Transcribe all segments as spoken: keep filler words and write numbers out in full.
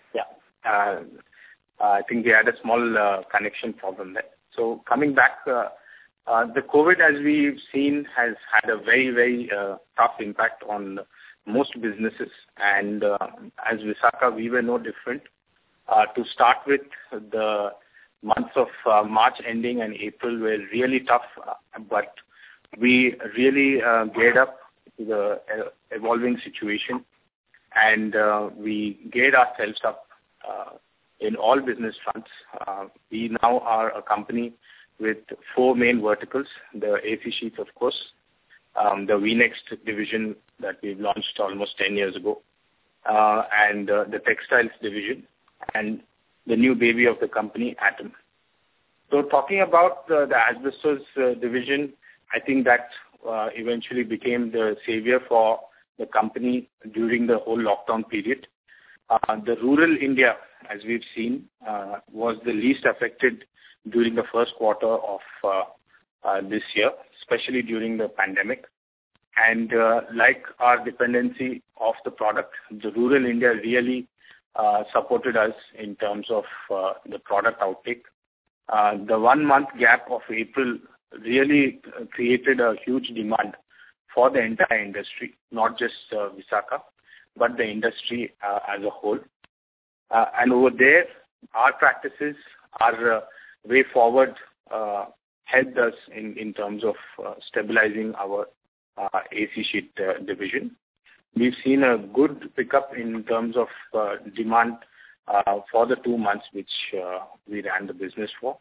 Yeah. Uh, I think we had a small uh, connection problem there. So coming back, uh, uh, the COVID, as we've seen, has had a very, very uh, tough impact on most businesses. And uh, as Vishakha, we were no different. Uh, to start with, the months of uh, March ending and April were really tough, uh, but we really uh, geared up to the uh, evolving situation, and uh, we geared ourselves up uh, in all business fronts. Uh, we now are a company with four main verticals: the A C sheets, of course, um, the VNext division that we've launched almost ten years ago, uh, and uh, the textiles division, and the new baby of the company, Atom. So talking about uh, the asbestos uh, division, I think that uh, eventually became the savior for the company during the whole lockdown period. Uh, the rural India, as we've seen, uh, was the least affected during the first quarter of uh, uh, this year, especially during the pandemic. And uh, like our dependency of the product, the rural India really uh, supported us in terms of uh, the product outtake. Uh, the one month gap of April really created a huge demand for the entire industry, not just uh, Vishakha, but the industry uh, as a whole. Uh, and over there, our practices, our uh, way forward uh, helped us in, in terms of uh, stabilizing our uh, A C sheet uh, division. We've seen a good pickup in terms of uh, demand uh, for the two months which uh, we ran the business for.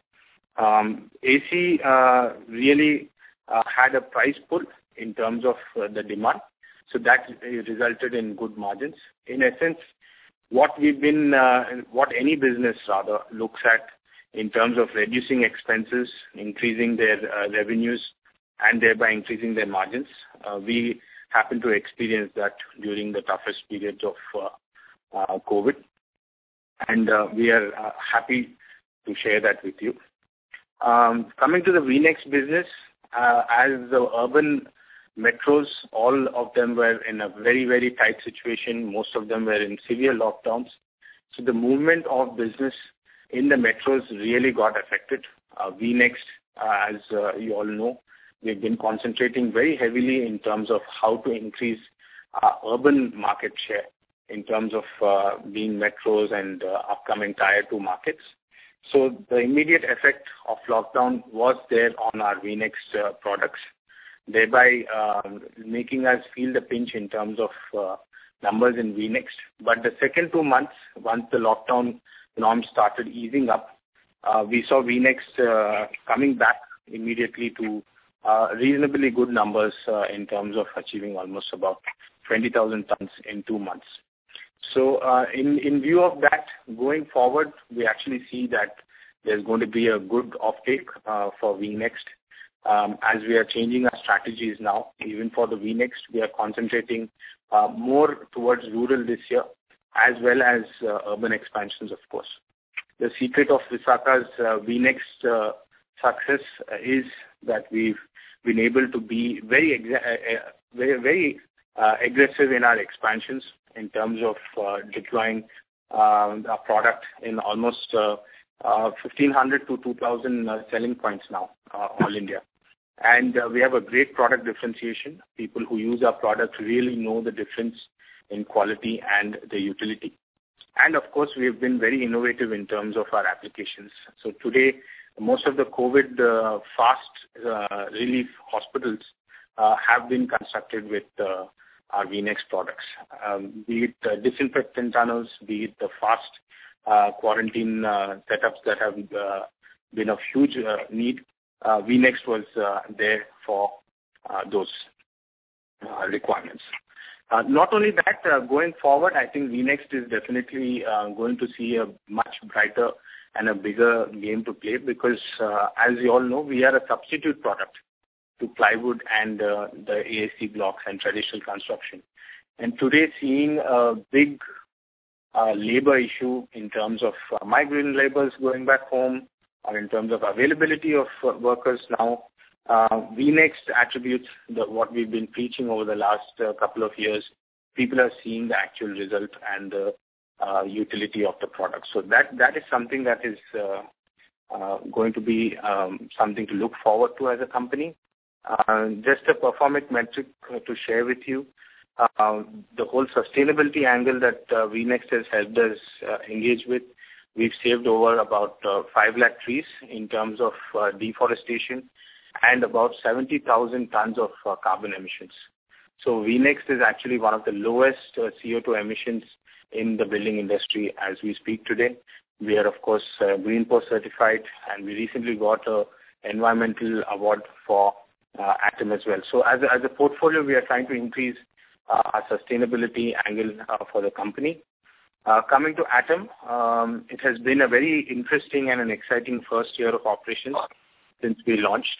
Um, A C uh, really uh, had a price pull in terms of uh, the demand, so that resulted in good margins. In essence, what we've been, uh, what any business rather looks at in terms of reducing expenses, increasing their uh, revenues, and thereby increasing their margins, uh, we happen to experience that during the toughest periods of uh, uh, COVID, and uh, we are uh, happy to share that with you. Um, coming to the VNext business, uh, as the urban metros, all of them were in a very, very tight situation. Most of them were in severe lockdowns. So the movement of business in the metros really got affected. Uh, VNext, uh, as uh, you all know, we've been concentrating very heavily in terms of how to increase our urban market share in terms of uh, being metros and uh, upcoming tier two markets. So the immediate effect of lockdown was there on our VNext uh, products, thereby uh, making us feel the pinch in terms of uh, numbers in VNext. But the second two months, once the lockdown norms started easing up, uh, we saw VNext uh, coming back immediately to uh, reasonably good numbers uh, in terms of achieving almost about twenty thousand tons in two months. So uh, in, in view of that, going forward, we actually see that there's going to be a good offtake uh, for VNext. Um, as we are changing our strategies now, even for the VNext, we are concentrating uh, more towards rural this year, as well as uh, urban expansions, of course. The secret of Vishakha's uh, VNext uh, success uh, is that we've been able to be very, exa- uh, very, very uh, aggressive in our expansions in terms of uh, deploying uh, our product in almost uh, uh, fifteen hundred to two thousand uh, selling points now, uh, all India. And uh, we have a great product differentiation. People who use our product really know the difference in quality and the utility. And of course, we have been very innovative in terms of our applications. So today, most of the COVID uh, fast uh, relief hospitals uh, have been constructed with uh, our VNext products, um, be it uh, disinfectant tunnels, be it the fast uh, quarantine uh, setups that have uh, been of huge uh, need. Uh, VNext was uh, there for uh, those uh, requirements. Uh, not only that, uh, going forward, I think VNext is definitely uh, going to see a much brighter and a bigger game to play because, uh, as you all know, we are a substitute product to plywood and uh, the A S C blocks and traditional construction. And today, seeing a big uh, labor issue in terms of uh, migrant laborers going back home, or in terms of availability of uh, workers now, uh, VNext attributes the, what we've been preaching over the last uh, couple of years. People are seeing the actual result and the uh, utility of the product. So that that is something that is uh, uh, going to be um, something to look forward to as a company. Uh, just a performance metric to share with you. Uh, the whole sustainability angle that uh, V NEXT has helped us uh, engage with, we've saved over about uh, five lakh trees in terms of uh, deforestation and about seventy thousand tons of uh, carbon emissions. So V NEXT is actually one of the lowest uh, C O two emissions in the building industry as we speak today. We are, of course, uh, Green Post certified, and we recently got a environmental award for uh, Atom as well. So as a, as a portfolio, we are trying to increase uh, our sustainability angle uh, for the company. Uh, coming to Atom, um, it has been a very interesting and an exciting first year of operations since we launched.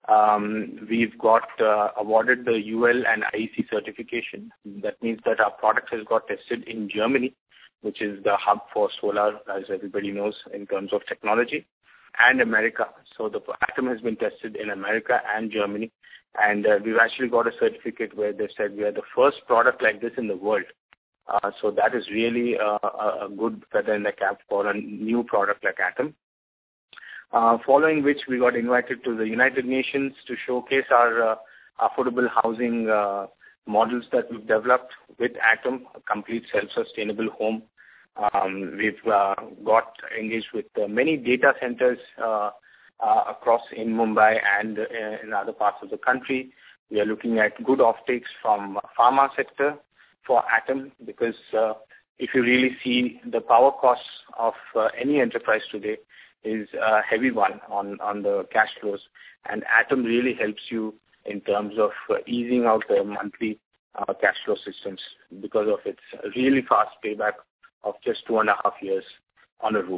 Um, we've got uh, awarded the U L and I E C certification. That means that our product has got tested in Germany, which is the hub for solar, as everybody knows, in terms of technology, and America. So the Atom has been tested in America and Germany, and uh, we've actually got a certificate where they said we are the first product like this in the world. Uh, so that is really uh, a good feather in the cap for a new product like Atom. Uh, following which, we got invited to the United Nations to showcase our uh, affordable housing uh, models that we've developed with Atom, a complete self-sustainable home. Um, we've uh, got engaged with uh, many data centers uh, uh, across in Mumbai and uh, in other parts of the country. We are looking at good offtakes from pharma sector for Atom, because uh, if you really see the power costs of uh, any enterprise today is a heavy one on, on the cash flows, and Atom really helps you in terms of uh, easing out the monthly uh, cash flow systems because of its really fast payback of just two and a half years on a roof.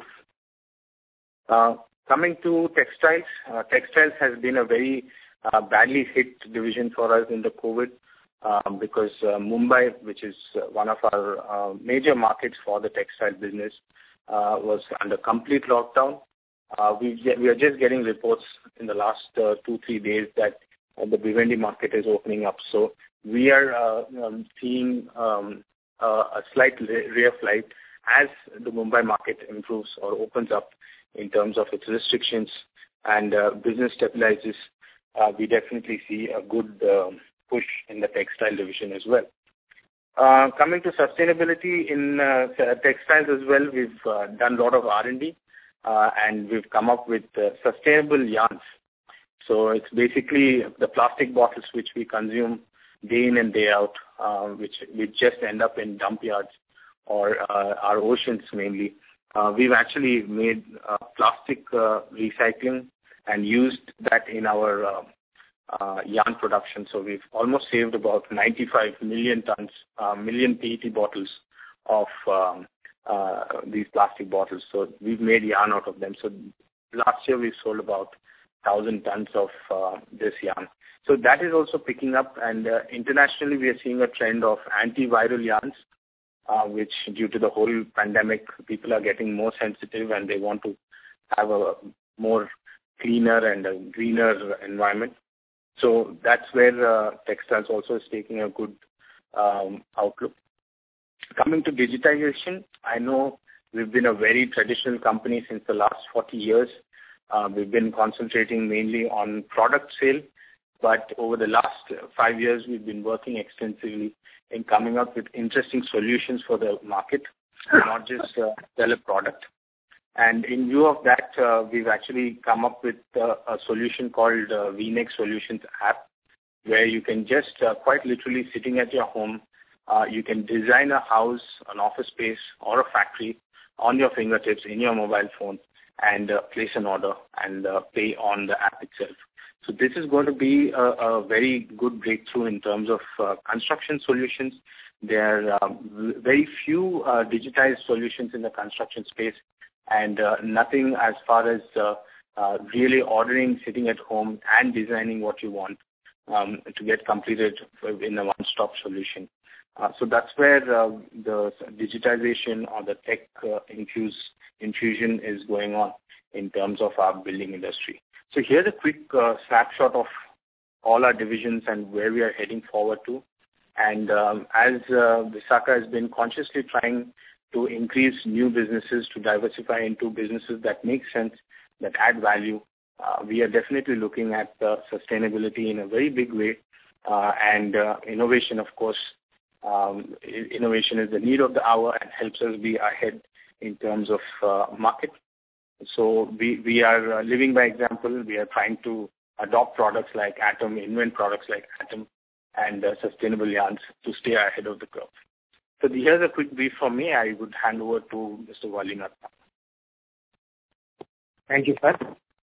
Uh, coming to textiles, uh, textiles has been a very uh, badly hit division for us in the COVID um, because uh, Mumbai, which is uh, one of our uh, major markets for the textile business, uh, was under complete lockdown. Uh, we, we are just getting reports in the last uh, two, three days that uh, the Bhiwandi market is opening up. So we are uh, um, seeing um, uh, a slight ray of light as the Mumbai market improves or opens up in terms of its restrictions and uh, business stabilizes. Uh, we definitely see a good uh, push in the textile division as well. Uh, coming to sustainability in uh, textiles as well, we've uh, done a lot of R and D. Uh, and we've come up with uh, sustainable yarns. So it's basically the plastic bottles which we consume day in and day out, uh, which, which just end up in dump yards or uh, our oceans mainly. Uh, we've actually made uh, plastic uh, recycling and used that in our uh, uh, yarn production. So we've almost saved about ninety-five million tons, uh, million P E T bottles of um, Uh, these plastic bottles. So we've made yarn out of them. So last year we sold about one thousand tons of uh, this yarn. So that is also picking up, and uh, internationally we are seeing a trend of antiviral yarns, uh, which due to the whole pandemic, people are getting more sensitive and they want to have a more cleaner and a greener environment. So that's where uh, textiles also is taking a good um, outlook. Coming to digitization, I know we've been a very traditional company since the last forty years. Uh, we've been concentrating mainly on product sale, but over the last five years, we've been working extensively in coming up with interesting solutions for the market, not just uh, sell a product. And in view of that, uh, we've actually come up with uh, a solution called uh, V NEXT Solutions app, where you can just uh, quite literally sitting at your home, Uh, you can design a house, an office space, or a factory on your fingertips in your mobile phone and uh, place an order and uh, pay on the app itself. So this is going to be a, a very good breakthrough in terms of uh, construction solutions. There are uh, very few uh, digitized solutions in the construction space, and uh, nothing as far as uh, uh, really ordering, sitting at home and designing what you want um, to get completed in a one-stop solution. Uh, so that's where uh, the digitization or the tech uh, infuse, infusion is going on in terms of our building industry. So here's a quick uh, snapshot of all our divisions and where we are heading forward to. And um, as uh, Vishakha has been consciously trying to increase new businesses, to diversify into businesses that make sense, that add value. Uh, we are definitely looking at uh, sustainability in a very big way, uh, and uh, innovation, of course. Um, innovation is the need of the hour and helps us be ahead in terms of uh, market. So we, we are uh, living by example. We are trying to adopt products like Atom, invent products like Atom, and uh, sustainable yarns to stay ahead of the curve. So here's a quick brief from me. I would hand over to Mister Walinath. Thank you, sir.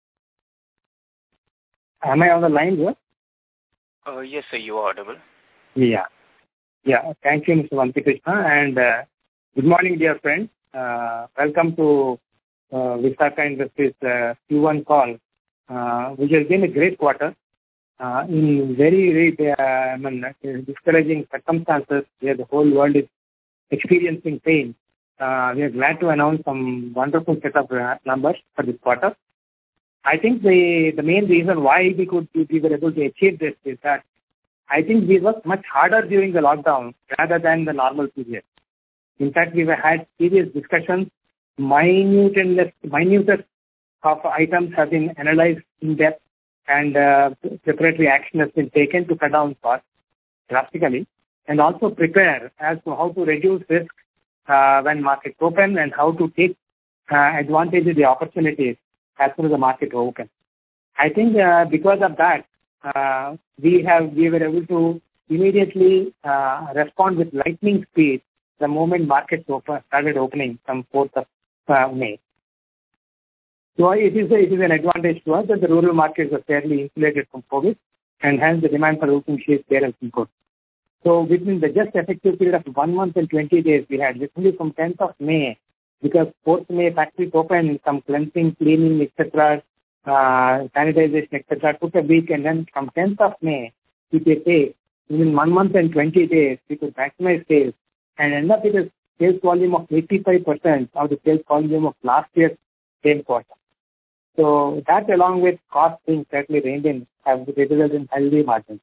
Am I on the line, sir? Uh, yes, sir, you are audible. Yeah. Yeah, thank you, Mister Vankikrishna, and uh, good morning, dear friends. Uh, welcome to uh, Vishakha Industries uh, Q one call, uh, which has been a great quarter uh, in very, very uh, I mean, discouraging circumstances where the whole world is experiencing pain. Uh, we are glad to announce some wonderful set of uh, numbers for this quarter. I think the the main reason why we could we were able to achieve this is that I think we worked much harder during the lockdown rather than the normal period. In fact, we had serious discussions, minute and less, minute of items have been analyzed in depth, and uh, preparatory action has been taken to cut down costs drastically, and also prepare as to how to reduce risk uh, when markets open and how to take uh, advantage of the opportunities as soon as the market open. I think uh, because of that, uh, we have we were able to immediately uh, respond with lightning speed the moment markets open, started opening from fourth of uh, May. So it is a, it is an advantage to us that the rural markets are fairly insulated from COVID, and hence the demand for roofing sheets there has been good. So within the just effective period of one month and twenty days, we had literally from tenth of May, because fourth May factories opened, some cleansing, cleaning, et cetera, uh, sanitization, et cetera, took a week, and then from tenth of May, we could say within one month and twenty days, we could maximize sales and end up with a sales volume of eighty-five percent of the sales volume of last year's same quarter. So that, along with cost being certainly reined in, have resulted in healthy margins.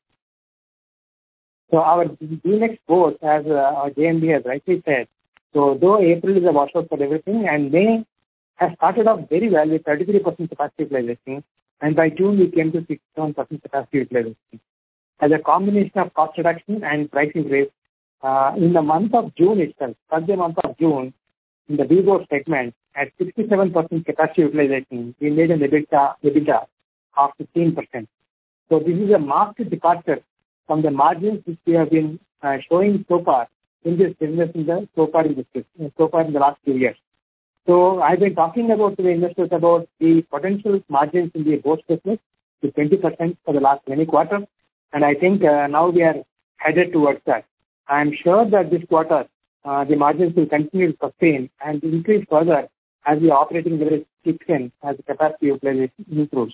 So our D-Next growth, as uh, our J M D has rightly said, so though April is a washout for everything, and May has started off very well with thirty-three percent capacity utilization, and by June we came to sixty-seven percent capacity utilization. As a combination of cost reduction and pricing raise, uh, in the month of June itself, for the month of June, in the V-Board segment, at sixty-seven percent capacity utilization, we made an EBITDA, EBITDA of fifteen percent. So this is a marked departure from the margins which we have been uh, showing so far in this business, in the so far in this business, so far in the last few years. So I've been talking about to the investors about the potential margins in the boat business to twenty percent for the last many quarters, and I think uh, now we are headed towards that. I'm sure that this quarter uh, the margins will continue to sustain and increase further as the operating leverage kicks in as the capacity utilization improves.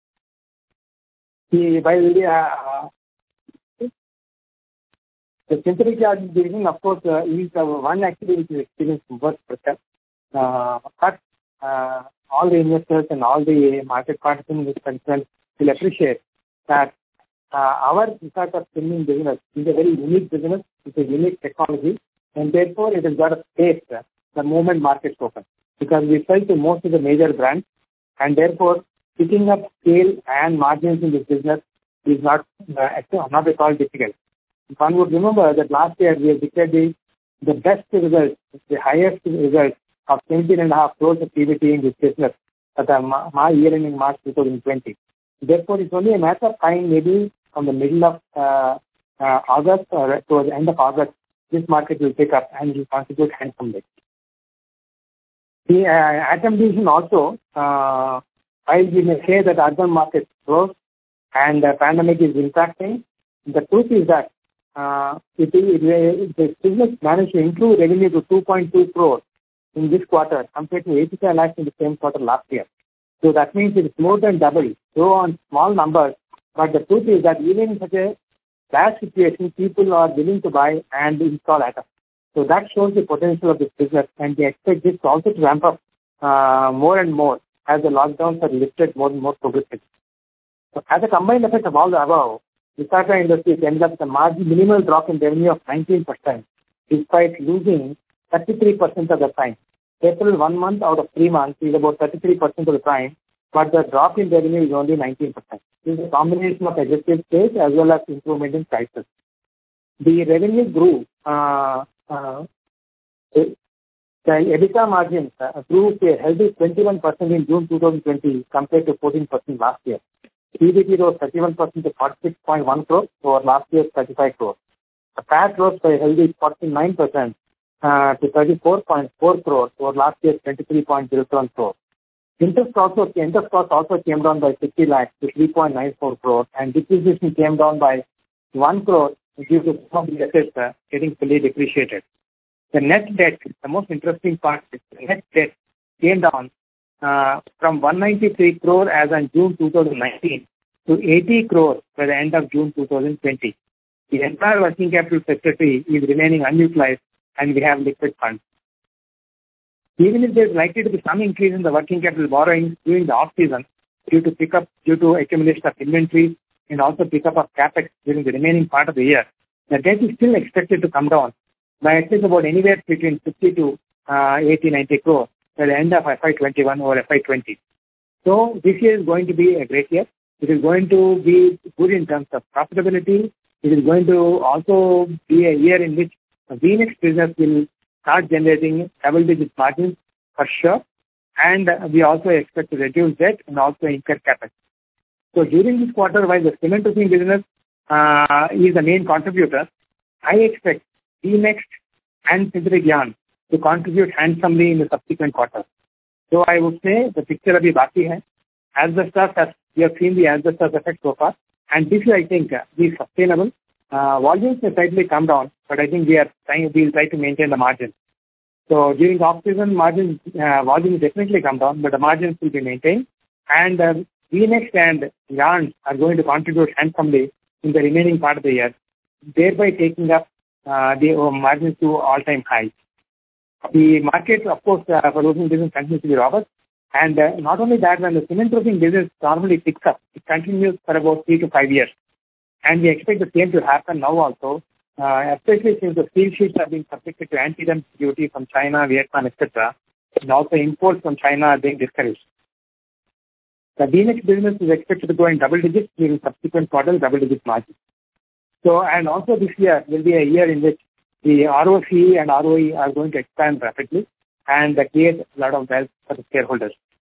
The, while the, uh, the synthetic yarn division, of course, uh, is uh, one activity which is experiencing work pressure. Uh, but uh, all the investors and all the market participants will appreciate that uh, our Vishakha spinning business is a very unique business, it's a unique technology, and therefore it has got a space uh, the moment markets open, because we sell to most of the major brands, and therefore picking up scale and margins in this business is not uh, not at all difficult. One would remember that last year we have declared the, the best results, the highest results of seventeen and a half crores of P B T in this business at the my year ending March twenty twenty. Therefore, it's only a matter of time, maybe from the middle of uh, uh, August or towards the end of August, this market will pick up and will contribute handsomely. The uh, Atom division also, uh, while we may say that urban market grows and the pandemic is impacting, the truth is that uh, it, it, it, the business managed to improve revenue to two point two crores in this quarter compared to eighty-five lakhs in the same quarter last year. So that means it is more than double, though on small numbers. But the truth is that even in such a bad situation, people are willing to buy and install Atom. So that shows the potential of this business, and we expect this also to ramp up uh, more and more as the lockdowns are lifted more and more progressively. So as a combined effect of all the above, Vishakha Industries ended up with a margin minimal drop in revenue of nineteen percent, despite losing thirty-three percent of the time. April, one month out of three months, is about thirty-three percent of the time, but the drop in revenue is only nineteen percent. This is a combination of aggressive sales as well as improvement in prices. The revenue grew. Uh, uh, the EBITDA margin uh, grew to a healthy twenty-one percent in June twenty twenty compared to fourteen percent last year. P B T rose thirty-one percent to forty-six point one crores over last year's thirty-five crores. The P A T rose by a healthy forty-nine percent uh, to thirty-four point four crores over last year's twenty-three point zero seven crores. Interest also, interest cost also came down by fifty lakhs to three point nine four crores, and depreciation came down by one crore due to some of the assets uh, getting fully depreciated. The net debt, the most interesting part is the net debt came down uh, from one hundred ninety-three crore as on June twenty nineteen to eighty crores by the end of June twenty twenty. The entire working capital facility is remaining unutilized and we have liquid funds. Even if there is likely to be some increase in the working capital borrowing during the off-season due to pickup, due to accumulation of inventory and also pickup of capex during the remaining part of the year, the debt is still expected to come down by at least about anywhere between fifty to eighty, ninety crores by the end of F Y twenty-one or F Y twenty. So this year is going to be a great year. It is going to be good in terms of profitability. It is going to also be a year in which the Venus business will start generating double-digit margins for sure. And we also expect to reduce debt and also incur capex. So during this quarter, while the cement roofing business uh, is the main contributor, I expect V-Next and Synthetic Yarn to contribute handsomely in the subsequent quarters. So I would say the picture abhi baki hai. Asbestos, has, we have seen the asbestos effect so far, and this I think uh, is sustainable. Uh, volumes may slightly come down, but I think we are trying, we will try to maintain the margin. So during off-season, margins, uh, volumes definitely come down, but the margins will be maintained. And uh, V-Next and yarns are going to contribute handsomely in the remaining part of the year, thereby taking up uh, the uh, margins to all-time highs. The market, of course, uh, for roofing business continues to be robust. And uh, not only that, when the cement roofing business normally picks up, it continues for about three to five years. And we expect the same to happen now also, uh, especially since the steel sheets are being subjected to anti-dumping duty from China, Vietnam, et cetera. And also imports from China are being discouraged. The V-Next business is expected to go in double digits during subsequent quarters, double digit margins. So, and also this year will be a year in which the R O C E and R O E are going to expand rapidly and create a lot of wealth for the shareholders.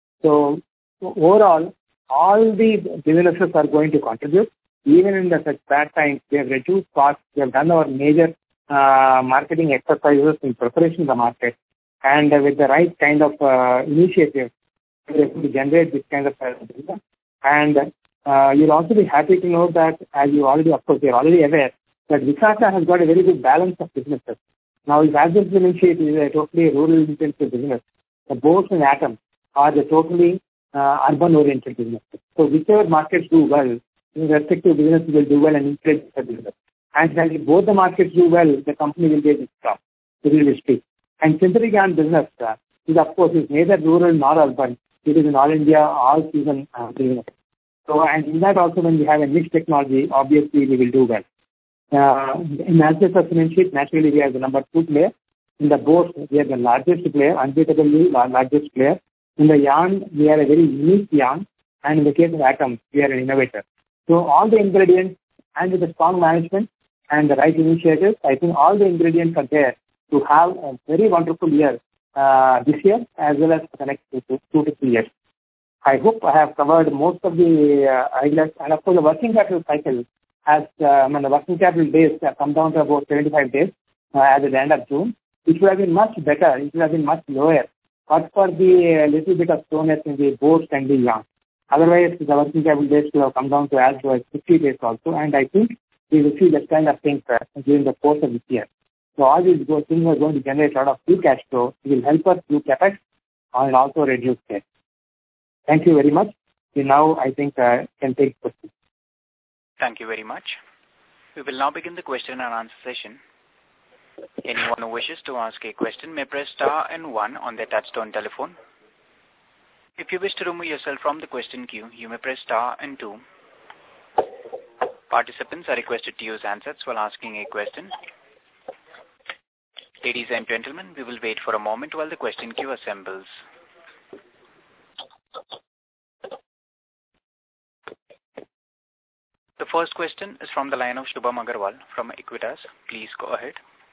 So, so overall, all the businesses are going to contribute. Even in the such bad times, we have reduced costs. We have done our major uh, marketing exercises in preparation of the market. And uh, with the right kind of uh, initiative, we are able to generate this kind of business. And uh, you'll also be happy to know that, as you already, of course, you're already aware, that Vishaka has got a very good balance of businesses. Now, if Advent Initiative is a totally rural-intensive business, the boards and atoms are the totally uh, urban-oriented businesses. So whichever markets do well, the respective businesses will do well and encourage the business. And when if both the markets do well, the company will get its stop, so we will speak. And Synthetic Yarn business uh, is, of course, is neither rural nor urban. It is an all-India, all-season uh, business. So, and in that also, when we have a niche technology, obviously we will do well. Uh, in asbestos cement sheet, naturally we are the number two player. In the boards, we are the largest player, unbeatably largest player. In the yarn, we are a very unique yarn. And in the case of atoms, we are an innovator. So all the ingredients, and with the strong management and the right initiatives, I think all the ingredients are there to have a very wonderful year uh, this year as well as for the next two to, two to three years. I hope I have covered most of the uh, ideas. And of course, the working capital cycle has, uh, I mean, the working capital days have come down to about seventy-five days uh, at the end of June. It would have been much better. It would have been much lower, but for the uh, little bit of slowness in the boards and the yarn. Otherwise, the working capital days will have come down to as low as fifty days also. And I think we will see that kind of thing uh, during the course of this year. So all these things are going to generate a lot of free cash flow. It will help us do capex and also reduce debt. Thank you very much. We now, I think, uh, can take questions. Thank you very much. We will now begin the question and answer session. Anyone who wishes to ask a question may press star and one on their touchtone telephone. If you wish to remove yourself from the question queue, you may press star and two. Participants are requested to use handsets while asking a question. Ladies and gentlemen, we will wait for a moment while the question queue assembles. The first question is from the line of Shubham Agarwal from Equitas. Please go ahead.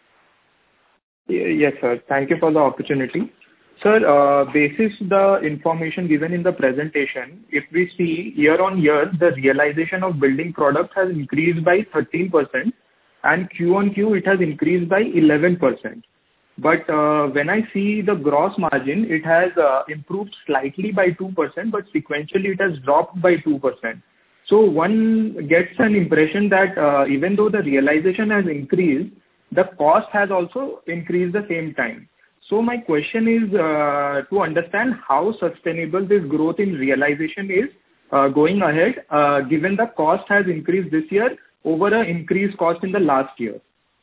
Yes, sir. Thank you for the opportunity. Sir, uh, basis the information given in the presentation, if we see year on year, the realization of building products has increased by thirteen percent and Q on Q it has increased by eleven percent. But uh, when I see the gross margin, it has uh, improved slightly by two percent, but sequentially it has dropped by two percent. So one gets an impression that uh, even though the realization has increased, the cost has also increased at the same time. So my question is uh, to understand how sustainable this growth in realization is uh, going ahead, uh, given the cost has increased this year over an increased cost in the last year.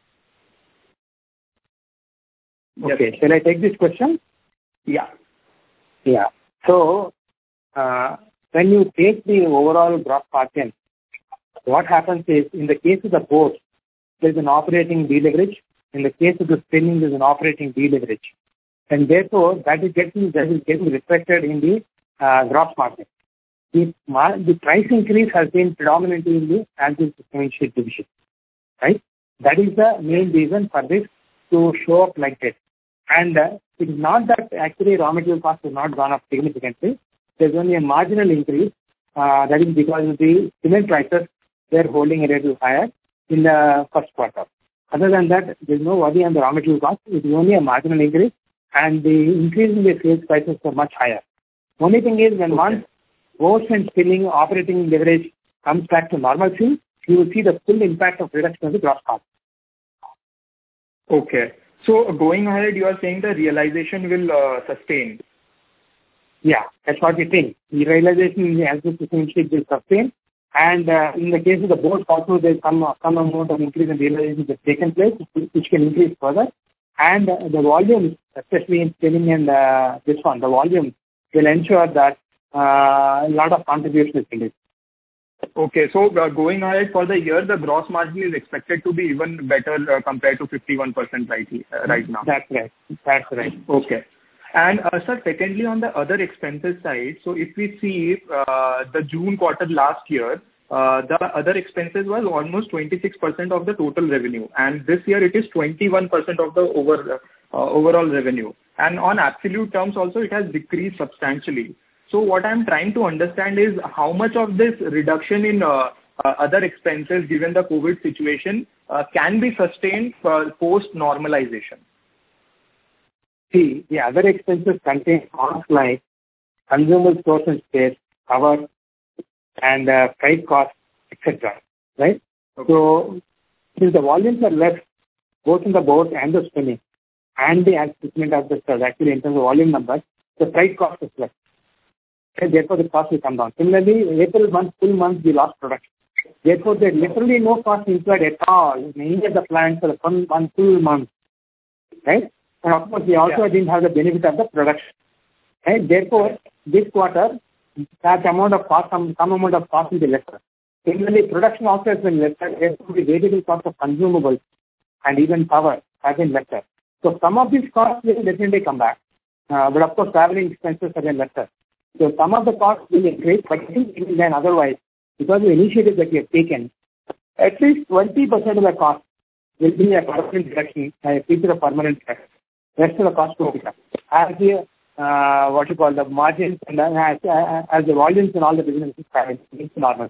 Okay, shall I take this question? Yeah. Yeah. So, uh, when you take the overall gross margin, what happens is, in the case of the board, there is an operating deleverage. In the case of the spinning, there is an operating deleverage. And therefore, that is getting, that is getting reflected in the uh, gross margin. The, the price increase has been predominantly in the anti-system sheet division. Right? That is the main reason for this to show up like this. And uh, it is not that actually raw material cost has not gone up significantly. There is only a marginal increase. Uh, that is because of the cement prices, they are holding a little higher in the first quarter. Other than that, there is no worry on the raw material cost. It is only a marginal increase, and the increase in the sales prices are much higher. Only thing is, when okay. once boards and spinning operating leverage comes back to normalcy, you will see the full impact of reduction of the gross cost. Okay. So going ahead, you are saying the realization will uh, sustain. Yeah, that's what we think. The realization as the system will sustain. And uh, in the case of the board, also there is some, some amount of increase in realization that has taken place, which can increase further. And uh, the volume, especially in spinning and uh, this one, the volume will ensure that uh, a lot of contribution is made. Okay, so uh, going ahead for the year, the gross margin is expected to be even better uh, compared to fifty-one percent right, uh, right now. That's right. That's right. Okay. And uh, sir, secondly, on the other expenses side, so if we see uh, the June quarter last year, uh, the other expenses was almost twenty-six percent of the total revenue, and this year it is twenty-one percent of the over uh, overall revenue. And on absolute terms also, it has decreased substantially. So what I'm trying to understand is how much of this reduction in uh, uh, other expenses, given the COVID situation, uh, can be sustained for post-normalization. See, the other expenses contain costs like consumable stores and space, power, and uh, freight costs, et cetera. Right? Okay. So, since the volumes are less, both in the board and the spinning, and the assessment of the stores, actually in terms of volume numbers, the freight cost is less. And therefore, the cost will come down. Similarly, April month, full month, we lost production. Therefore, there is literally no cost incurred at all in any of the plants for the one, one full month. Right? And of course, we also yeah. didn't have the benefit of the production. Right? Therefore, this quarter, that amount of cost, some, some amount of cost will be lesser. Similarly, production also has been lesser. Therefore, the variable cost of consumables and even power has been lesser. So, some of these costs will definitely come back. Uh, but of course, traveling expenses have been lesser. So, some of the costs will increase, but I think even then otherwise, because of the initiatives that we have taken, at least twenty percent of the cost will be a permanent reduction, a feature of permanent reduction. Rest of the cost will pick up. As the, uh, what you call the margins and uh, as, uh, as the volumes and all the businesses are normal.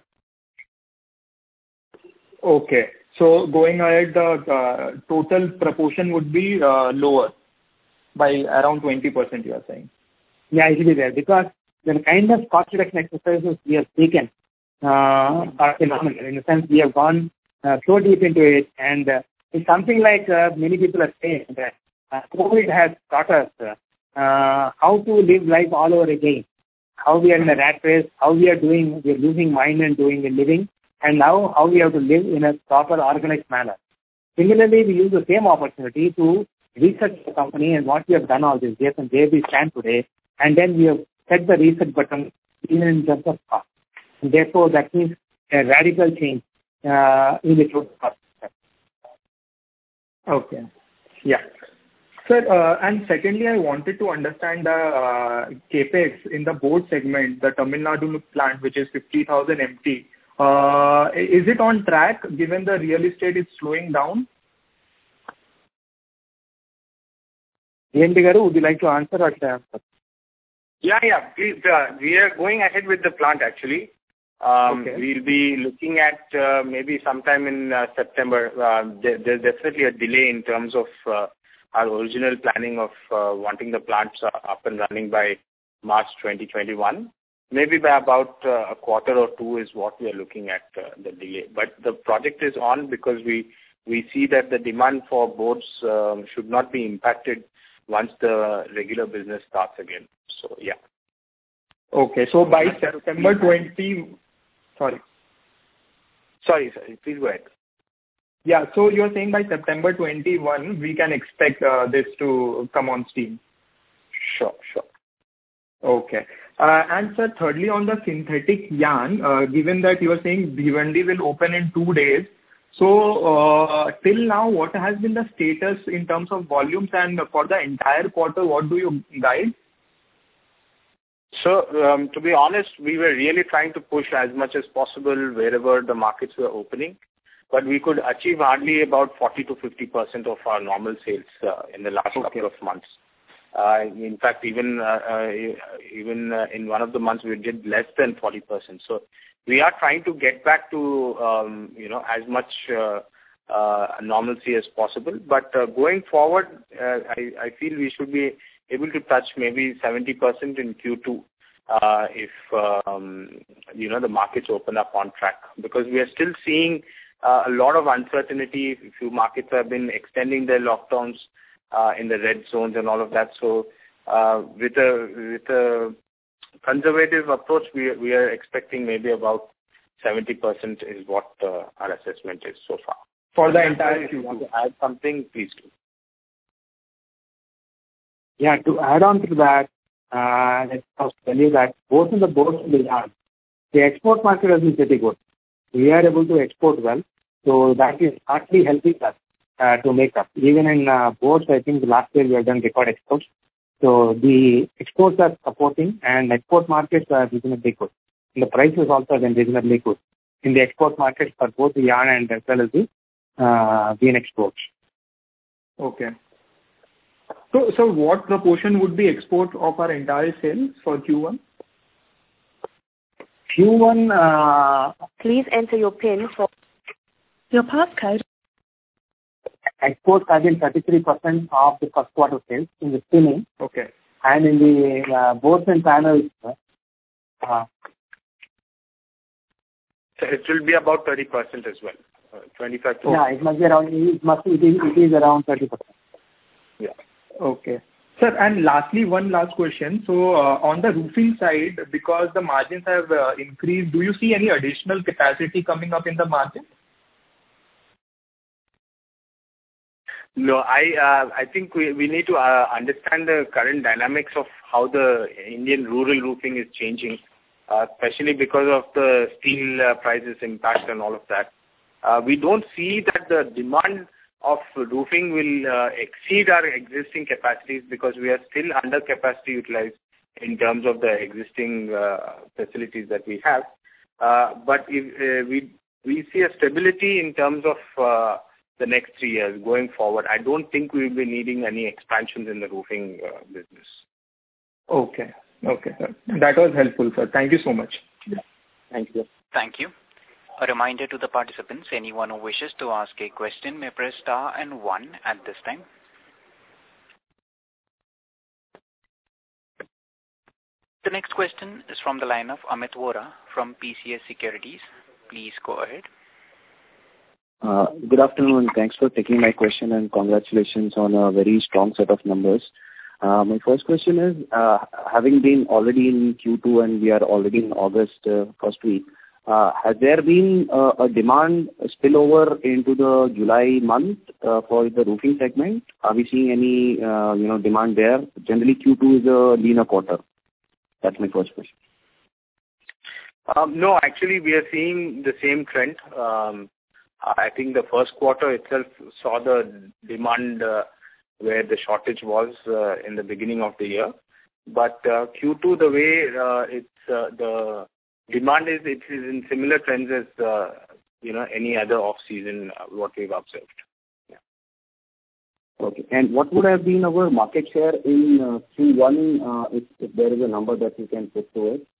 Okay. So going ahead, the uh, total proportion would be uh, lower by around twenty percent, you are saying? Yeah, it will be there because the kind of cost reduction exercises we have taken uh, are phenomenal. In the sense, we have gone uh, so deep into it, and uh, it's something like uh, many people are saying that uh, COVID has taught us uh, how to live life all over again, how we are in a rat race, how we are doing, we are losing mind and doing and living, and now how we have to live in a proper organized manner. Similarly, we use the same opportunity to research the company and what we have done all these years and where we stand today, and then we have set the reset button even in terms of cost. And therefore, that means a radical change uh, in the total cost. Okay. Yeah. Sir, uh, and secondly, I wanted to understand the uh, capex in the board segment, the Tamil Nadu plant, which is fifty thousand M T. Uh, is it on track given the real estate is slowing down? D M D Garu, would you like to answer or should I answer? Yeah, yeah. Please, uh, we are going ahead with the plant actually. Um, Okay. We'll be looking at uh, maybe sometime in uh, September. Uh, there, there's definitely a delay in terms of uh, our original planning of uh, wanting the plants uh, up and running by March twenty twenty-one. Maybe by about uh, a quarter or two is what we are looking at uh, the delay. But the project is on because we we see that the demand for boards um, should not be impacted once the regular business starts again. So yeah. Okay. So by September twentieth, sorry. Sorry, sorry. Please go ahead. Yeah. So you're saying by September twenty-first, we can expect uh, this to come on stream. Sure, sure. Okay. Uh, and sir, thirdly, on the synthetic yarn, uh, given that you are saying Bhiwandi will open in two days, so uh, till now, what has been the status in terms of volumes, and for the entire quarter, what do you guide? So, um, to be honest, we were really trying to push as much as possible wherever the markets were opening, but we could achieve hardly about forty to fifty percent of our normal sales uh, in the last Okay. couple of months. Uh, in fact, even uh, uh, even uh, in one of the months, we did less than forty percent. So, we are trying to get back to um, you know as much uh, uh, normalcy as possible. But uh, going forward, uh, I, I feel we should be able to touch maybe seventy percent in Q two uh, if um, you know the markets open up on track, because we are still seeing uh, a lot of uncertainty. A few markets have been extending their lockdowns uh, in the red zones and all of that. So uh, with a with a conservative approach, we we are expecting maybe about seventy percent is what uh, our assessment is so far. For the entire If you Q two. want to add something, please do. Yeah, to add on to that, uh, let us tell you that both in the boards and the yarn, the export market has been pretty good. We are able to export well, so that is partly helping us uh, to make up. Even in uh, boards, I think last year we have done record exports. So the exports are supporting, and export markets are reasonably good. And the prices also have been reasonably good in the export markets for both the yarn and as well as the uh, bean exports. Okay. So, so what proportion would be export of our entire sales for Q one? Q one, uh, Please enter your PIN for your passcode. exports have been thirty-three percent of the first quarter sales in the spinning, Okay. and in the uh, boards and panels, uh, So it will be about thirty percent as well, uh, twenty-five to yeah, it must be around, it must be, it is, it is around thirty percent. yeah. Okay. Sir, and lastly, one last question. So, uh, on the roofing side, because the margins have uh, increased, do you see any additional capacity coming up in the market? No, I uh, I think we we need to uh, understand the current dynamics of how the Indian rural roofing is changing, uh, especially because of the steel uh, prices impact and all of that. Uh, we don't see that the demand of roofing will uh, exceed our existing capacities, because we are still under capacity utilized in terms of the existing uh, facilities that we have. Uh, but if uh, we we see a stability in terms of uh, the next three years going forward. I don't think we will be needing any expansions in the roofing uh, business. Okay. Okay, sir. That was helpful, sir. Thank you so much. Thank you. Thank you. A reminder to the participants, anyone who wishes to ask a question may press star and one at this time. The next question is from the line of Amit Vora from P C S Securities. Please go ahead. Uh, good afternoon. Thanks for taking my question, and congratulations on a very strong set of numbers. Uh, my first question is, uh, having been already in Q two and we are already in August uh, first week, uh, has there been uh, a demand spillover into the July month uh, for the roofing segment? Are we seeing any uh, you know demand there? Generally, Q two is a leaner quarter. That's my first question. Um, no, actually, we are seeing the same trend. Um, I think the first quarter itself saw the demand uh, where the shortage was uh, in the beginning of the year. But uh, Q two, the way uh, it's uh, the demand is, it is in similar trends as uh, you know any other off-season uh, what we've observed. Yeah. Okay. And what would have been our market share in uh, Q one, uh, if, if there is a number that you can put to it?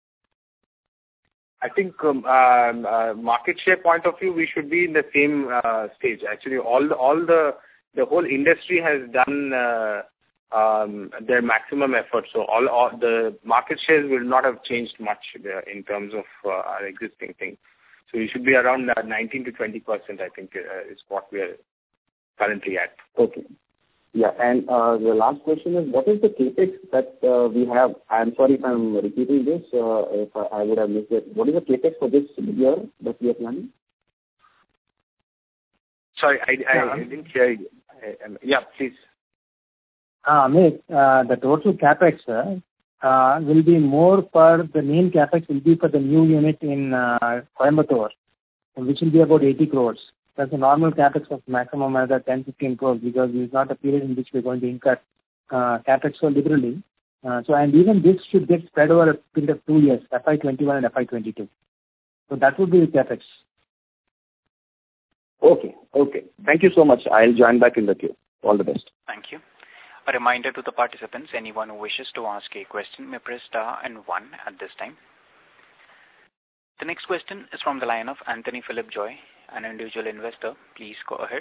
I think um, um, uh, market share point of view, we should be in the same uh, stage. Actually, all the, all the the whole industry has done uh, um, their maximum effort. So all, all the market shares will not have changed much uh, in terms of uh, our existing thing. So we should be around uh, nineteen to twenty percent. I think uh, is what we are currently at. Okay. Yeah, and uh, the last question is, what is the capex that uh, we have? I'm sorry if I'm repeating this, uh, if I, I would have missed it. What is the capex for this year that we are planning? Sorry, I, I, yeah. I didn't hear you. I, I, yeah, please. Uh, Amit, uh, the total capex uh, uh, will be more for the main capex will be for the new unit in uh, Coimbatore, which will be about eighty crores. That's a normal capex of maximum another ten to fifteen crores because this is not a period in which we're going to incur uh, capex so liberally. Uh, so, and even this should get spread over a period of two years, F Y twenty-one and F Y twenty-two. So that would be the capex. Okay, okay. Thank you so much. I'll join back in the queue. All the best. Thank you. A reminder to the participants, anyone who wishes to ask a question may press star and one at this time. The next question is from the line of Anthony Philip Joy, an individual investor. Please go ahead.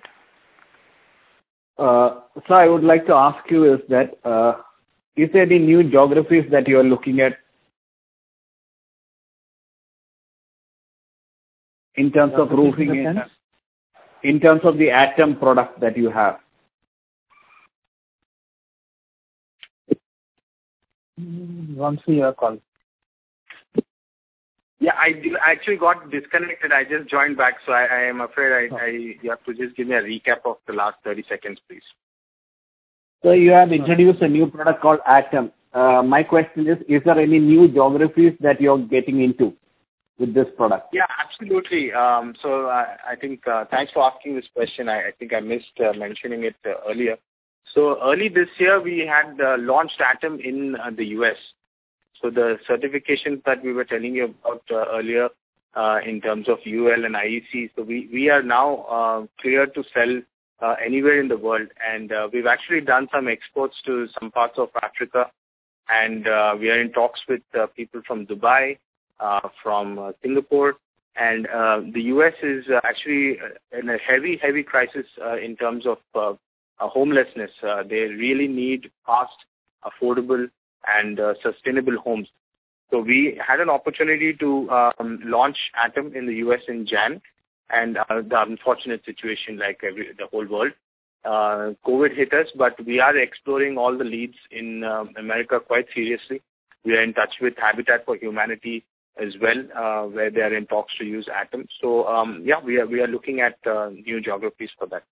Uh, so I would like to ask you is that, uh, is there any new geographies that you are looking at in terms of roofing, in, in terms of the Atom product that you have? Once we are called. Yeah, I actually got disconnected. I just joined back, so I, I am afraid I, I you have to just give me a recap of the last thirty seconds, please. So you have introduced a new product called Atom. Uh, my question is, is there any new geographies that you're getting into with this product? Yeah, absolutely. Um, so I, I think, uh, thanks for asking this question. I, I think I missed uh, mentioning it uh, earlier. So early this year, we had uh, launched Atom in uh, the U S. So the certifications that we were telling you about uh, earlier uh, in terms of U L and I E C, so we, we are now uh, clear to sell uh, anywhere in the world. And uh, we've actually done some exports to some parts of Africa. And uh, we are in talks with uh, people from Dubai, uh, from uh, Singapore. And uh, the U S is uh, actually in a heavy, heavy crisis uh, in terms of uh, uh, homelessness. Uh, they really need fast, affordable, and uh, sustainable homes. So we had an opportunity to um, launch Atom in the U S in January, and uh, the unfortunate situation like every, the whole world. Uh, COVID hit us, but we are exploring all the leads in uh, America quite seriously. We are in touch with Habitat for Humanity as well, uh, where they are in talks to use Atom. So um, yeah, we are we are looking at uh, new geographies for that.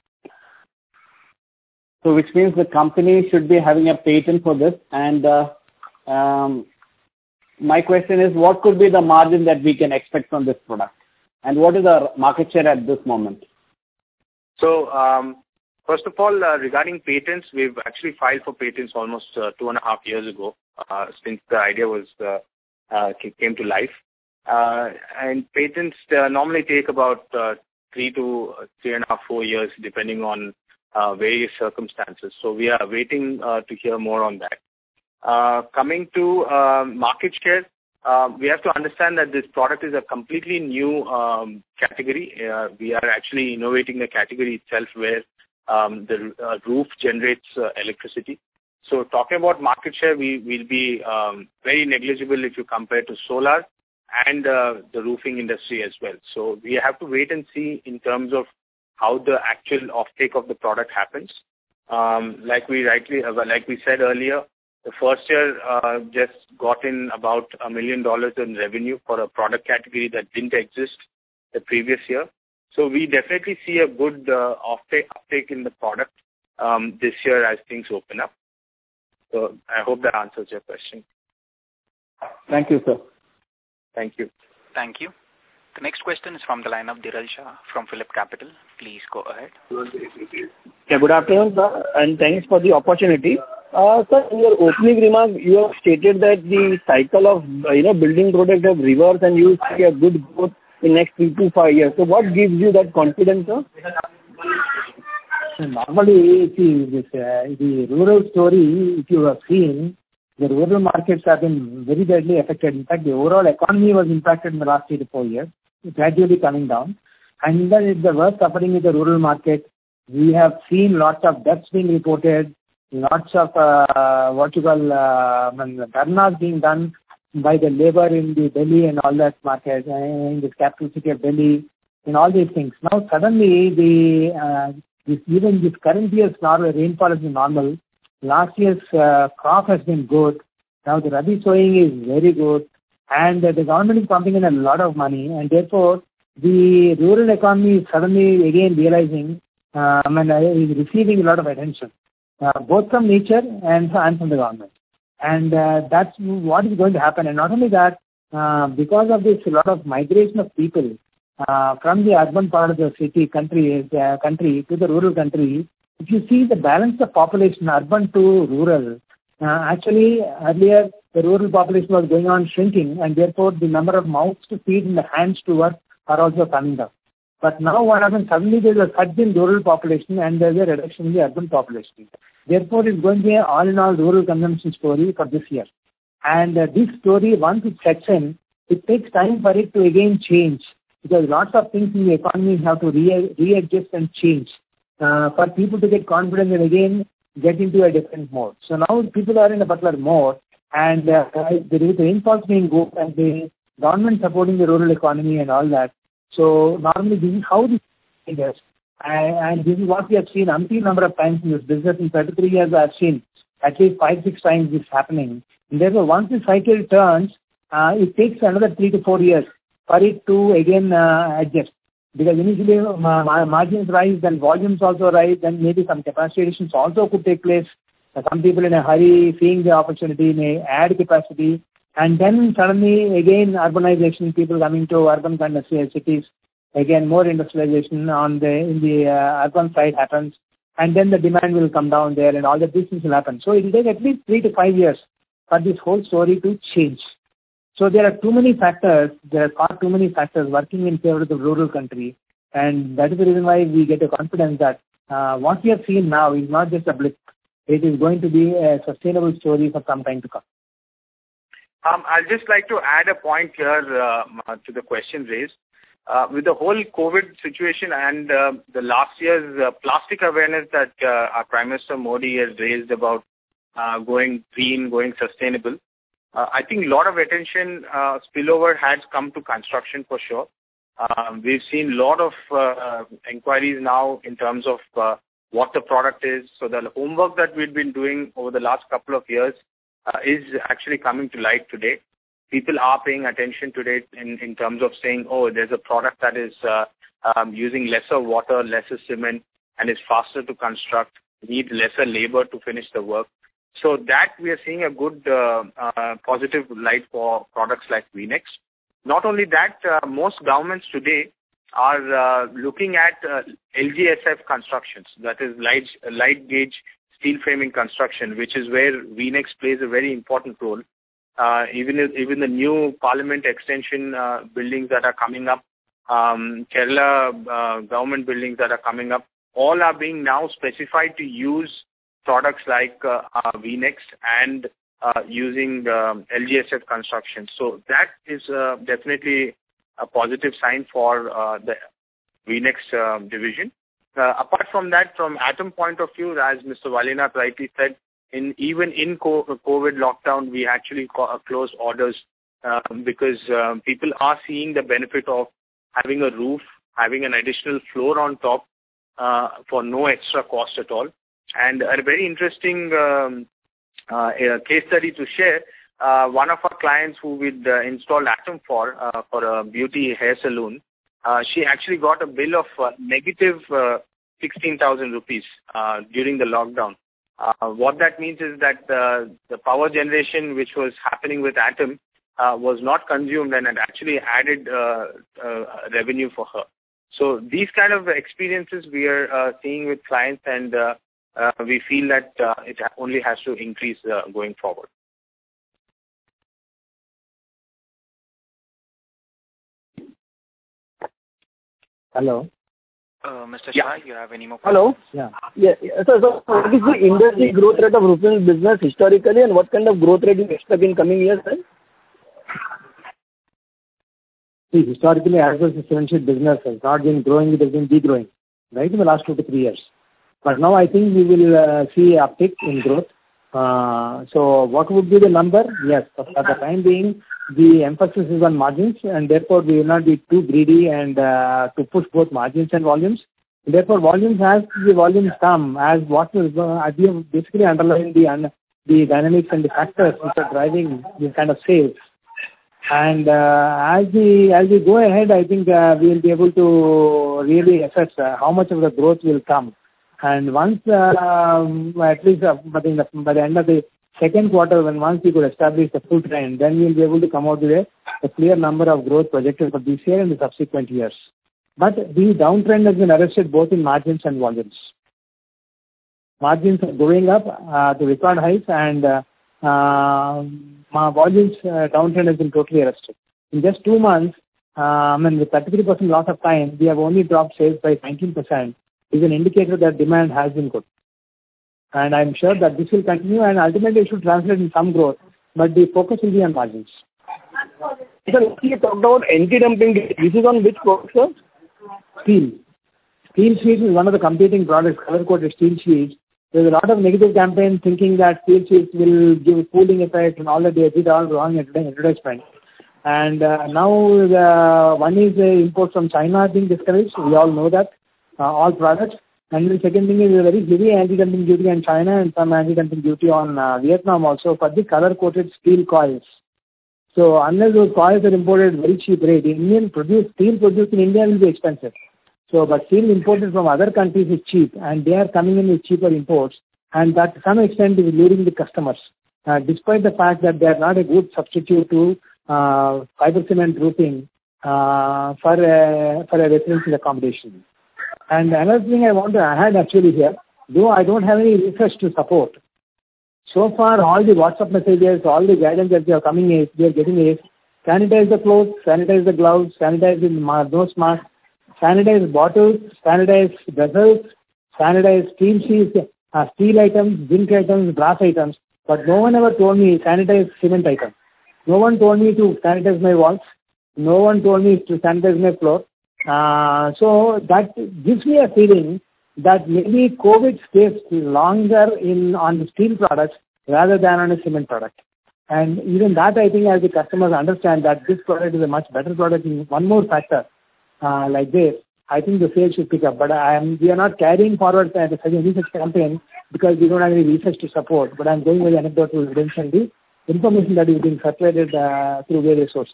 So which means the company should be having a patent for this. And uh, um, my question is, what could be the margin that we can expect from this product? And what is our market share at this moment? So um, first of all, uh, regarding patents, we've actually filed for patents almost uh, two and a half years ago, uh, since the idea was uh, uh, came to life. Uh, and patents uh, normally take about uh, three to three and a half, four years, depending on Uh, various circumstances. So we are waiting uh, to hear more on that. Uh, coming to uh, market share, uh, we have to understand that this product is a completely new um, category. Uh, we are actually innovating the category itself where um, the uh, roof generates uh, electricity. So talking about market share, we will be um, very negligible if you compare to solar and uh, the roofing industry as well. So we have to wait and see in terms of how the actual offtake of the product happens. Um, like we rightly, uh, like we said earlier, the first year uh, just got in about a million dollars in revenue for a product category that didn't exist the previous year. So we definitely see a good uh, offtake, uptake in the product um, this year as things open up. So I hope that answers your question. Thank you, sir. Thank you. Thank you. The next question is from the line of Dhiral Shah from Phillip Capital. Please go ahead. Yeah, good afternoon, sir, and thanks for the opportunity. Uh, sir, in your opening remarks, you have stated that the cycle of uh, you know building products have reversed and you see a good growth in next three to five years. So, what gives you that confidence, sir? Normally, see, this, uh, the rural story, if you have seen, the rural markets have been very badly affected. In fact, the overall economy was impacted in the last three to four years, gradually coming down. And then it's the worst suffering in the rural market. We have seen lots of deaths being reported, lots of uh, what you call uh, dharnas being done by the labor in the Delhi and all that market, uh, in the capital city of Delhi, and all these things. Now suddenly the uh, this, even this current year's normal rainfall has been normal. Last year's uh, crop has been good. Now the Rabi sowing is very good, and uh, the government is pumping in a lot of money, and therefore the rural economy is suddenly again realizing uh, I mean, uh, is receiving a lot of attention, uh, both from nature and, and from the government. And uh, that's what is going to happen. And not only that, uh, because of this, a lot of migration of people uh, from the urban part of the city, country, uh, country to the rural country. If you see the balance of population, urban to rural, uh, actually earlier the rural population was going on shrinking, and therefore the number of mouths to feed and the hands to work are also coming down. But now what happens, suddenly there is a surge in rural population and there is a reduction in the urban population. Therefore, it's going to be an all-in-all rural consumption story for this year. And uh, this story, once it sets in, it takes time for it to again change, because lots of things in the economy have to re- readjust and change uh, for people to get confidence and again get into a different mode. So now people are in a particular mode, and uh, there is the rainfall being good and the government supporting the rural economy and all that. So normally this is how this is. And this is what we have seen umpteen number of times in this business. In thirty-three years, I have seen at least five, six times this happening. And therefore, once the cycle turns, uh, it takes another three to four years for it to again uh, adjust. Because initially uh, margins rise, then volumes also rise, then maybe some capacity additions also could take place. Uh, some people in a hurry, seeing the opportunity, may add capacity. And then suddenly again urbanization, people coming to urban kind of cities. Again, more industrialization on the in the uh, urban side happens, and then the demand will come down there, and all the things will happen. So it will take at least three to five years for this whole story to change. So there are too many factors. There are far too many factors working in favor of the rural country, and that is the reason why we get a confidence that uh, what we have seen now is not just a blip. It is going to be a sustainable story for some time to come. Um, I'd just like to add a point here uh, to the question raised. Uh, with the whole COVID situation and uh, the last year's uh, plastic awareness that uh, our Prime Minister Modi has raised about uh, going green, going sustainable, uh, I think a lot of attention uh, spillover has come to construction for sure. Um, we've seen a lot of uh, inquiries now in terms of uh, what the product is. So the homework that we've been doing over the last couple of years uh, is actually coming to light today. People are paying attention today in, in terms of saying, oh, there's a product that is uh, um, using lesser water, lesser cement, and is faster to construct, need lesser labor to finish the work. So that we are seeing a good uh, uh, positive light for products like VNext. Not only that, uh, most governments today are uh, looking at uh, L G S F constructions, that is light, light gauge steel framing construction, which is where VNext plays a very important role. Uh, even even the new Parliament extension uh, buildings that are coming up, um, Kerala uh, government buildings that are coming up, all are being now specified to use products like uh, uh, VNext and uh, using um, L G S F construction. So that is uh, definitely a positive sign for uh, the VNext uh, division. Uh, apart from that, from Atom point of view, as Mister Valinath rightly said, In even in COVID lockdown, we actually closed orders uh, because um, people are seeing the benefit of having a roof, having an additional floor on top uh, for no extra cost at all. And a very interesting um, uh, a case study to share. Uh, one of our clients who we uh, installed Atom for, uh, for a beauty hair salon, uh, she actually got a bill of uh, negative uh, sixteen thousand rupees uh, during the lockdown. Uh, what that means is that uh, the power generation which was happening with Atom uh, was not consumed and had actually added uh, uh, revenue for her. So these kind of experiences we are uh, seeing with clients, and uh, uh, we feel that uh, it only has to increase uh, going forward. Hello. Uh, Mister Yeah. Shah, you have any more Hello? questions? Yeah. Yeah. yeah. So, so what is the industry growth rate of roofing business historically, and what kind of growth rate you expect in coming years, sir? See, historically, as well as the cement sheet business has not been growing, it has been degrowing, right, in the last two to three years. But now I think we will uh, see an uptick in growth. Uh, so what would be the number? Yes, for the time being, the emphasis is on margins, and therefore we will not be too greedy and uh, to push both margins and volumes. Therefore, volumes, as the volumes come, as what is uh, we have basically underlying the un, the dynamics and the factors which are driving this kind of sales. And uh, as we as we go ahead, I think uh, we will be able to really assess uh, how much of the growth will come. And once, uh, um, at least uh, by, the, by the end of the second quarter, when once we could establish the full trend, then we will be able to come out with a, a clear number of growth projected for this year and the subsequent years. But the downtrend has been arrested both in margins and volumes. Margins are going up uh, to record highs, and uh, uh, my volumes uh, downtrend has been totally arrested. In just two months, uh, I mean, with thirty-three percent loss of time, we have only dropped sales by nineteen percent. Is an indicator that demand has been good. And I'm sure that this will continue, and ultimately it should translate in some growth, but the focus will be on margins. Sir, you talked about anti-dumping. This is on which product, sir? Steel. Steel sheets is one of the competing products, color-coated steel sheets. There's a lot of negative campaign thinking that steel sheets will give cooling effect and all that. They did all wrong advertisement. And uh, now the one is the import from China being discouraged. We all know that. Uh, all products. And the second thing is a very heavy anti-dumping duty on China and some anti-dumping duty on uh, Vietnam also for the color-coated steel coils. So unless those coils are imported very cheap rate, Indian produced steel produced in India will be expensive. So but steel imported from other countries is cheap, and they are coming in with cheaper imports, and that to some extent is luring the customers, uh, despite the fact that they are not a good substitute to uh, fiber cement roofing uh, for a, for a residential accommodation. And another thing I want to add actually here, though I don't have any research to support, so far all the WhatsApp messages, all the guidance that they are coming is, they are getting is, sanitize the clothes, sanitize the gloves, sanitize the nose mask, sanitize bottles, sanitize vessels, sanitize steel sheets, uh, steel items, zinc items, brass items, but no one ever told me sanitize cement items. No one told me to sanitize my walls. No one told me to sanitize my floor. Uh, so that gives me a feeling that maybe COVID stays longer in on the steel products rather than on a cement product. And even that, I think, as the customers understand that this product is a much better product, in one more factor uh, like this, I think the sales should pick up. But I am, we are not carrying forward uh, such a research campaign because we don't have any research to support. But I'm going with anecdotal evidence and the information that is being circulated uh, through various sources.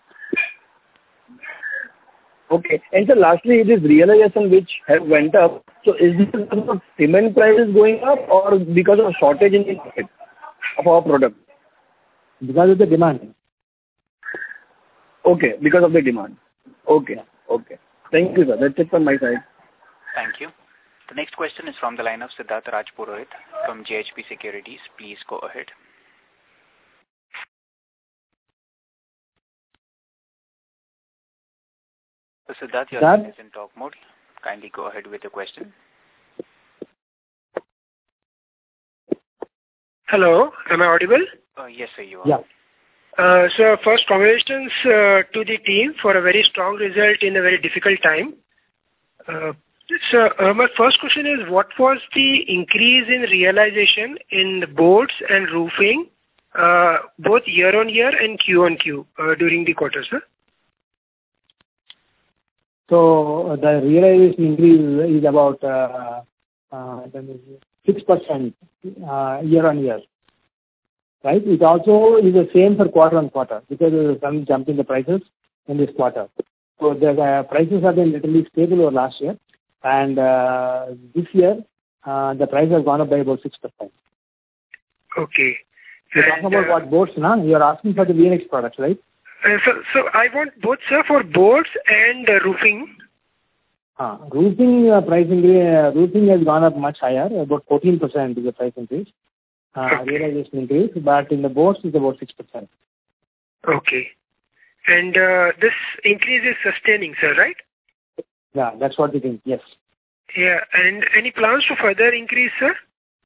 Okay. And so lastly, it is realization which have went up. So is this because of cement prices going up or because of shortage in the market of our product? Because of the demand. Okay, because of the demand. Okay, okay. Thank you, sir. That's it from my side. Thank you. The next question is from the line of Siddharth Rajpurohit from J H P Securities. Please go ahead. So Siddharth, your line is in talk mode. Kindly go ahead with the question. Hello, am I audible? Uh, yes, sir, you are. Yeah. Uh, so first, congratulations uh, to the team for a very strong result in a very difficult time. Uh, so uh, my first question is, what was the increase in realization in boards and roofing, uh, both year on year and Q on Q uh, during the quarter, sir? So uh, the realization increase is about uh, uh, six percent uh, year on year. Right? It also is the same for quarter on quarter because there is some jump in the prices in this quarter. So the uh, prices have been literally stable over last year, and uh, this year uh, the price has gone up by about six percent. Okay. You're talking about what, boards, no? You're asking for the V-NEX products, right? Uh, so, so I want both, sir, for boards and uh, roofing. Uh, roofing uh, price increase, uh, roofing has gone up much higher, about fourteen percent is the price increase, uh, okay. realization increase, but in the boards it's about six percent. Okay. And uh, this increase is sustaining, sir, right? Yeah, that's what we think, yes. Yeah, and any plans to further increase, sir?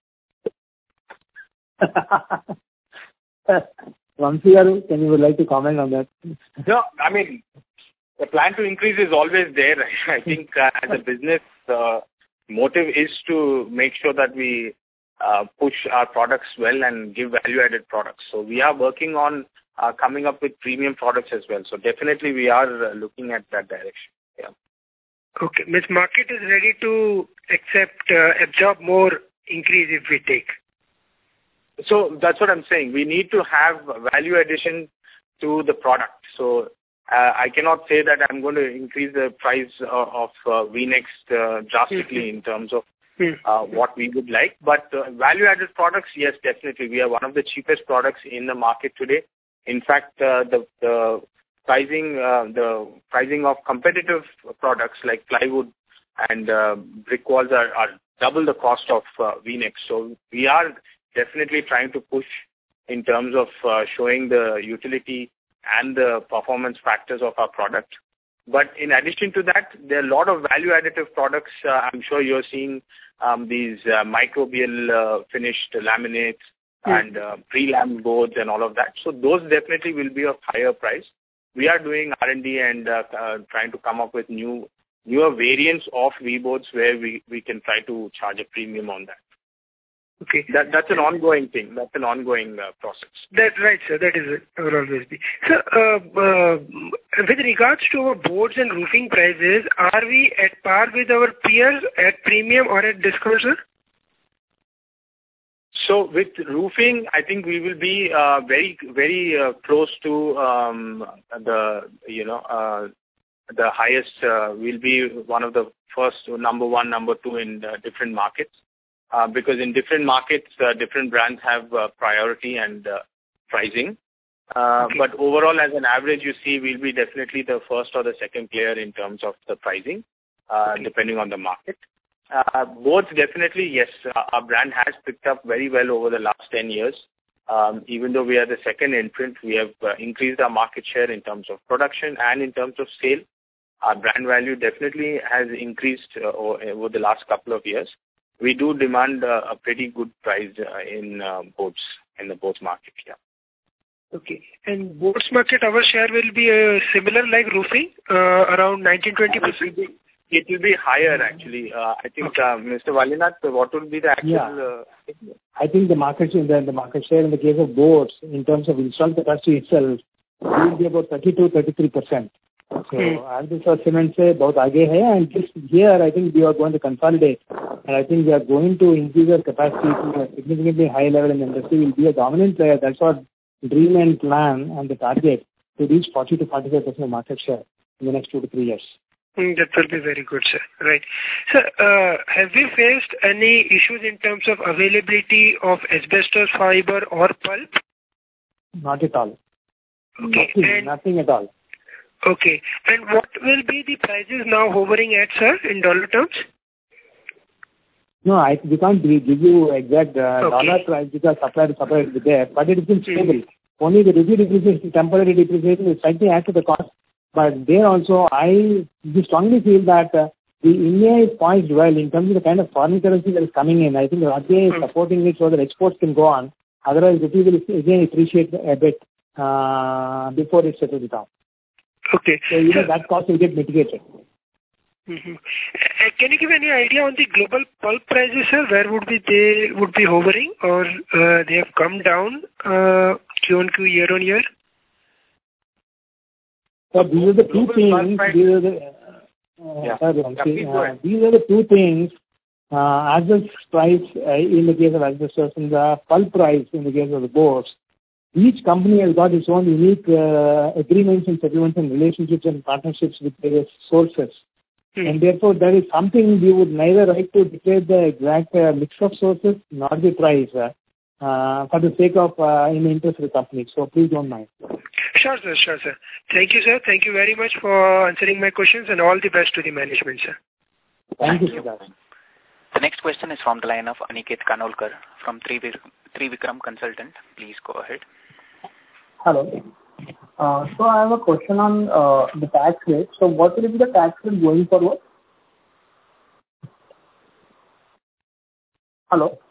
Vamsi Garu, can you would like to comment on that? No, I mean, the plan to increase is always there. I think uh, as a business, the uh, motive is to make sure that we uh, push our products well and give value-added products. So we are working on uh, coming up with premium products as well. So definitely we are uh, looking at that direction. Yeah. Okay. Means market is ready to accept, uh, absorb more increase if we take. So that's what I'm saying. We need to have value addition to the product. So uh, I cannot say that I'm going to increase the price uh, of uh, V-NEX uh, drastically mm-hmm. in terms of uh, what we would like. But uh, value-added products, yes, definitely. We are one of the cheapest products in the market today. In fact, uh, the, the pricing uh, the pricing of competitive products like plywood and uh, brick walls are, are double the cost of uh, V-NEX. So we are definitely trying to push in terms of uh, showing the utility and the performance factors of our product. But in addition to that, there are a lot of value additive products. Uh, I'm sure you're seeing um, these uh, microbial uh, finished laminates mm. and uh, pre-lam boards and all of that. So those definitely will be of higher price. We are doing R and D and uh, uh, trying to come up with new newer variants of V-boards where we, we can try to charge a premium on that. Okay. That That's an ongoing thing. That's an ongoing uh, process. That's right, sir. That is it. Will always be. Sir, uh, uh, with regards to our boards and roofing prices, are we at par with our peers at premium or at discount, sir? So with roofing, I think we will be uh, very, very uh, close to um, the, you know, uh, the highest. Uh, we'll be one of the first, number one, number two in uh, different markets. Uh, because in different markets, uh, different brands have uh, priority and uh, pricing. Uh, okay. But overall, as an average, you see, we'll be definitely the first or the second player in terms of the pricing, uh, okay. depending on the market. Uh, boards, definitely, yes, uh, our brand has picked up very well over the last ten years. Um, even though we are the second entrant, we have uh, increased our market share in terms of production and in terms of sale. Our brand value definitely has increased uh, over the last couple of years. We do demand uh, a pretty good price uh, in uh, boards, in the boards market, yeah. Okay. And boards market, our share will be uh, similar like roofing, uh, around nineteen to twenty percent? Uh, it will be higher, actually. Uh, I think, okay. uh, Mister Valinath, what will be the actual... Yeah. Uh, I think the market share, the, the market share in the case of boards, in terms of installed capacity itself, will be about thirty-two to thirty-three percent. So, hmm. as this was cement say, both aage hai, and this here, I think we are going to consolidate, and I think we are going to increase our capacity to a significantly high level in the industry. We'll be a dominant player. That's our dream and plan and the target to reach forty to forty-five percent of market share in the next two to three years. Mm, that will be very good, sir. Right. Sir, uh, have we faced any issues in terms of availability of asbestos fiber or pulp? Not at all. Okay. Nothing, and nothing at all. Okay. And what will be the prices now hovering at, sir, in dollar terms? No, I we can't give you exact uh, okay. dollar price because supply to supply will be there, but it has been stable. Mm-hmm. Only the rupee depreciation, temporary depreciation is slightly add to the cost. But there also, I strongly feel that uh, the India is poised well in terms of the kind of foreign currency that is coming in. I think the R B I is mm-hmm. supporting it so that exports can go on. Otherwise, rupee will again appreciate a bit uh, before it settles down. Okay. So, you know, that cost will get mitigated. Mm-hmm. Uh, can you give any idea on the global pulp prices, sir? Where would be they would be hovering, or uh, they have come down uh, Q on Q, year on year? So these are the two things. These are the, uh, yeah. sorry, uh, these are the two things. Uh, asbestos price uh, in the case of asbestos and the pulp price in the case of the boards. Each company has got its own unique uh, agreements and settlements and relationships and partnerships with various sources. Hmm. And therefore, there is something we would neither like to declare the exact uh, mix of sources nor the price. Uh, uh, for the sake of uh, in the interest of the company. So please don't mind. Sure, sir. Sure, sir. Thank you, sir. Thank you very much for answering my questions, and all the best to the management, sir. Thank, Thank you, sir. The next question is from the line of Aniket Kanolkar from Trivikram Consultant. Please go ahead. Hello. Uh, so I have a question on uh, the tax rate. So what will be the tax rate going forward? Hello.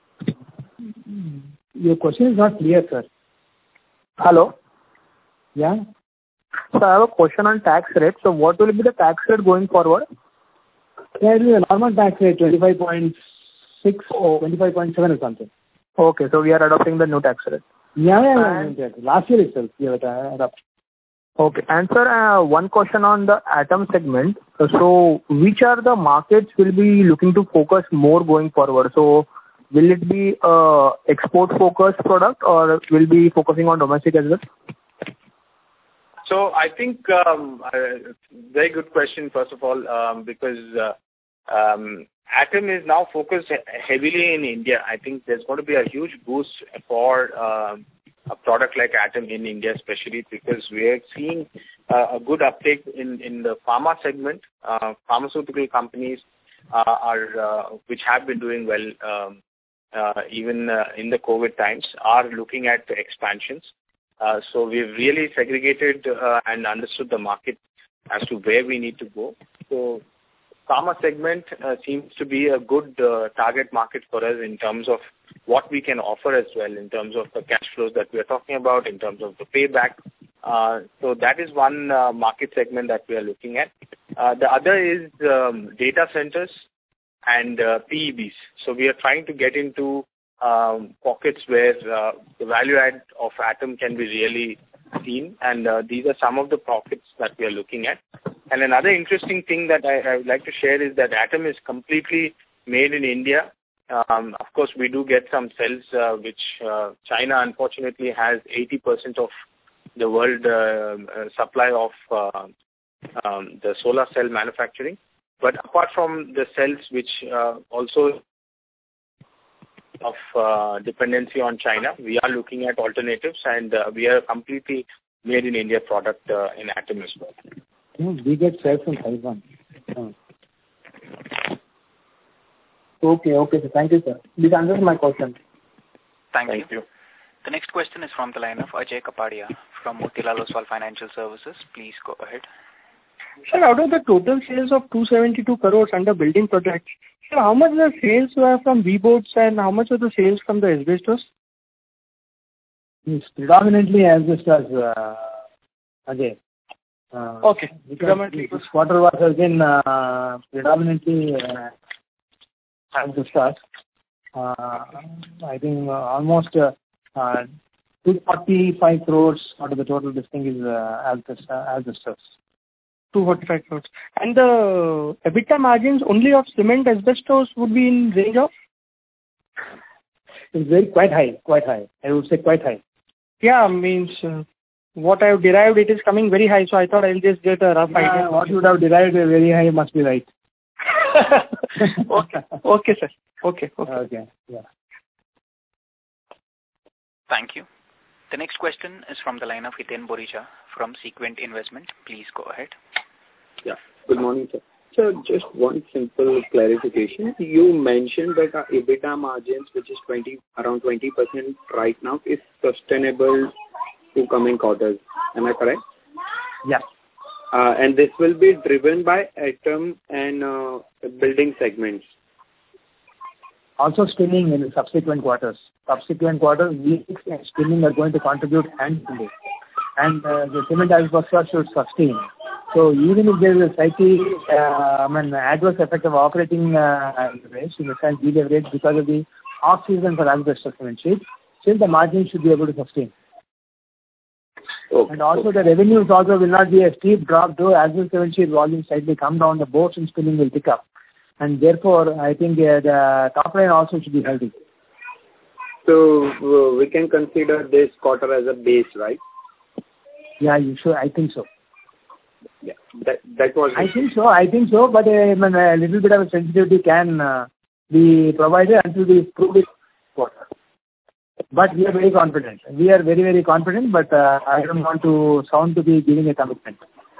Your question is not clear, sir. Hello. Yeah. So I have a question on tax rate. So what will be the tax rate going forward? Yeah, it will be a normal tax rate, twenty-five point six or twenty-five point seven or something. Okay, so we are adopting the new tax rate. Yeah, yeah, yeah. Last year itself, we have adopted. Okay. And sir, uh, one question on the Atom segment. So which are the markets will be looking to focus more going forward? So will it be a export focused product or will be focusing on domestic as well? So I think um, uh, very good question, first of all, um, because uh, um, Atom is now focused heavily in India. I think there's going to be a huge boost for uh, a product like Atom in India, especially because we are seeing uh, a good uptake in, in the pharma segment. Uh, pharmaceutical companies uh, are, uh, which have been doing well um, uh, even uh, in the COVID times, are looking at expansions. Uh, so we've really segregated uh, and understood the market as to where we need to go. So pharma segment uh, seems to be a good uh, target market for us in terms of what we can offer as well, in terms of the cash flows that we are talking about, in terms of the payback. Uh, so that is one uh, market segment that we are looking at. Uh, the other is um, data centers and uh, P E Bs. So we are trying to get into um, pockets where uh, the value add of Atom can be really seen, and uh, these are some of the pockets that we are looking at. And another interesting thing that I, I would like to share is that Atom is completely made in India. Um, of course, we do get some cells uh, which uh, China unfortunately has eighty percent of the world uh, uh, supply of uh, um, the solar cell manufacturing. But apart from the cells which uh, also of uh, dependency on China, we are looking at alternatives, and uh, we are a completely made in India product uh, in Atom as well. No, we get cells from Taiwan. Oh. Okay, okay, sir. Thank you, sir. This answers my question. Thank, Thank you. you. The next question is from the line of Ajay Kapadia from Motilal Oswal Financial Services. Please go ahead. Sir, out of the total sales of two hundred seventy-two crores under building projects, sir, how much the sales were from V-boards and how much were the sales from the asbestos? It's predominantly asbestos, uh, Ajay. Uh, okay, predominantly. This quarter was again uh, predominantly uh, asbestos. Uh, I think uh, almost uh, uh, two hundred forty-five crores out of the total this thing is uh, asbestos. asbestos. two hundred forty-five crores. And the EBITDA margins only of cement asbestos would be in range of? It's very quite high, quite high. I would say quite high. Yeah, means uh, what I have derived, it is coming very high, so I thought I'll just get a rough yeah, idea. What you would have derived very high must be right. okay, okay, sir. Okay, okay. Okay, yeah. Thank you. The next question is from the line of Hiten Borija from Sequent Investment. Please go ahead. Yeah. Good morning, sir. Sir, just one simple clarification. You mentioned that our EBITDA margins, which is twenty around twenty percent right now, is sustainable to coming quarters. Am I correct? Yes. Uh, and this will be driven by Atom and uh, building segments. Also spinning in the subsequent quarters. Subsequent quarters, weeks and spinning are going to contribute handsomely. And uh, the cement asbestos should sustain. So even if there is a slightly, uh, I mean, adverse effect of operating uh, leverage, in the sense deleverage because of the off-season for asbestos cement sheet, still the margin should be able to sustain. Okay. And also okay. the revenues also will not be a steep drop, though asbestos cement sheet volume slightly come down, the boats and spinning will pick up. And therefore, I think uh, the top line also should be healthy. So uh, we can consider this quarter as a base, right? Yeah, you should. I think so. Yeah, that that was. I think so. I think so. But uh, I mean, a little bit of a sensitivity can uh, be provided until we prove it quarter. But we are very confident. We are very, very confident, but uh, I don't want to sound to be giving a commitment.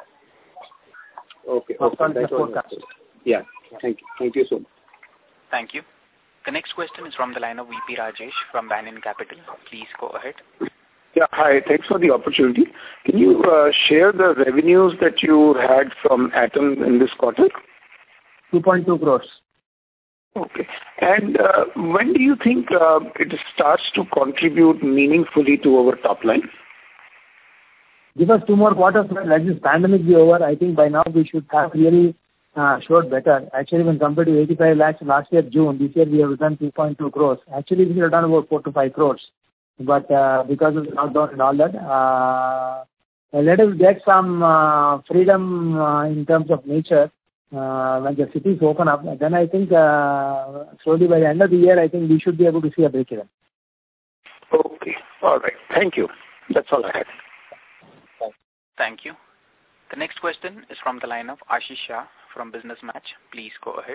Okay. okay. That was yeah. Thank you. Thank you so much. Thank you. The next question is from the line of V P Rajesh from Banyan Capital. Please go ahead. Yeah, hi. Thanks for the opportunity. Can you uh, share the revenues that you had from Atom in this quarter? two point two crores. Okay. And uh, when do you think uh, it starts to contribute meaningfully to our top line? Give us two more quarters, let this pandemic be over. I think by now we should have really uh, showed better. Actually, when compared to eighty-five lakhs last year, June, this year we have done two point two crores. Actually, we have done about four to five crores. But uh, because of the lockdown and all that, uh, let us get some uh, freedom uh, in terms of nature. Uh, when the cities open up, then I think uh, slowly by the end of the year, I think we should be able to see a break-even. Okay. All right. Thank you. That's all I had. Thank you. The next question is from the line of Ashish Shah from Business Match. Please go ahead.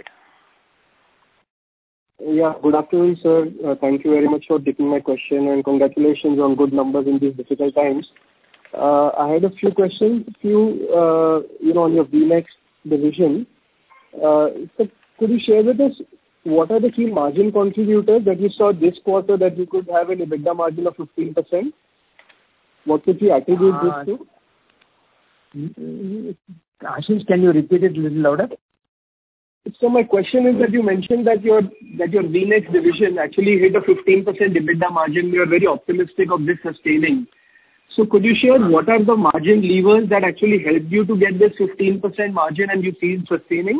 Yeah, good afternoon, sir. Uh, thank you very much for taking my question and congratulations on good numbers in these difficult times. Uh, I had a few questions. Few, uh, you know, on your V NEXT division. Uh, so could you share with us what are the key margin contributors that you saw this quarter that you could have an EBITDA margin of fifteen percent? What could you attribute uh, this to? Ashish, can you repeat it a little louder? So my question is that you mentioned that your that your V NEXT division actually hit a fifteen percent EBITDA margin. You are very optimistic of this sustaining. So could you share what are the margin levers that actually helped you to get this fifteen percent margin and you see it sustaining?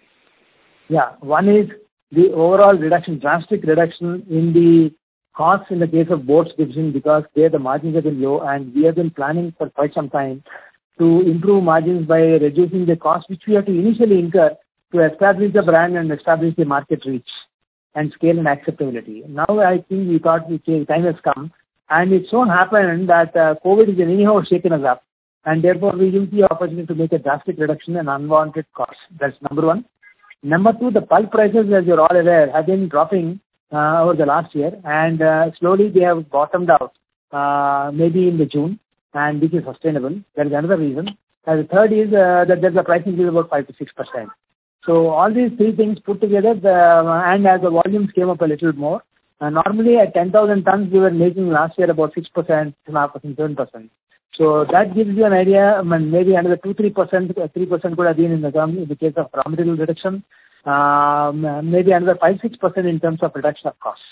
Yeah, one is the overall reduction, drastic reduction in the costs in the case of boats division because there the margins have been low and we have been planning for quite some time to improve margins by reducing the cost which we have to initially incur to establish the brand and establish the market reach and scale and acceptability. Now I think we thought the time has come. And it so happened that uh, COVID is anyhow shaken us up. And therefore, we used the opportunity to make a drastic reduction in unwanted costs. That's number one. Number two, the pulp prices, as you're all aware, have been dropping uh, over the last year. And uh, slowly they have bottomed out, uh, maybe in the June, and which is sustainable. That is another reason. And the third is uh, that there's a price increase of about five to six percent. So all these three things put together, the, and as the volumes came up a little more, Uh, normally at ten thousand tons, we were making last year about six percent, six point five percent, seven percent. So that gives you an idea, I mean, maybe another two to three percent, three percent could have been in the, term, in the case of raw material reduction, um, maybe another five to six percent in terms of reduction of costs.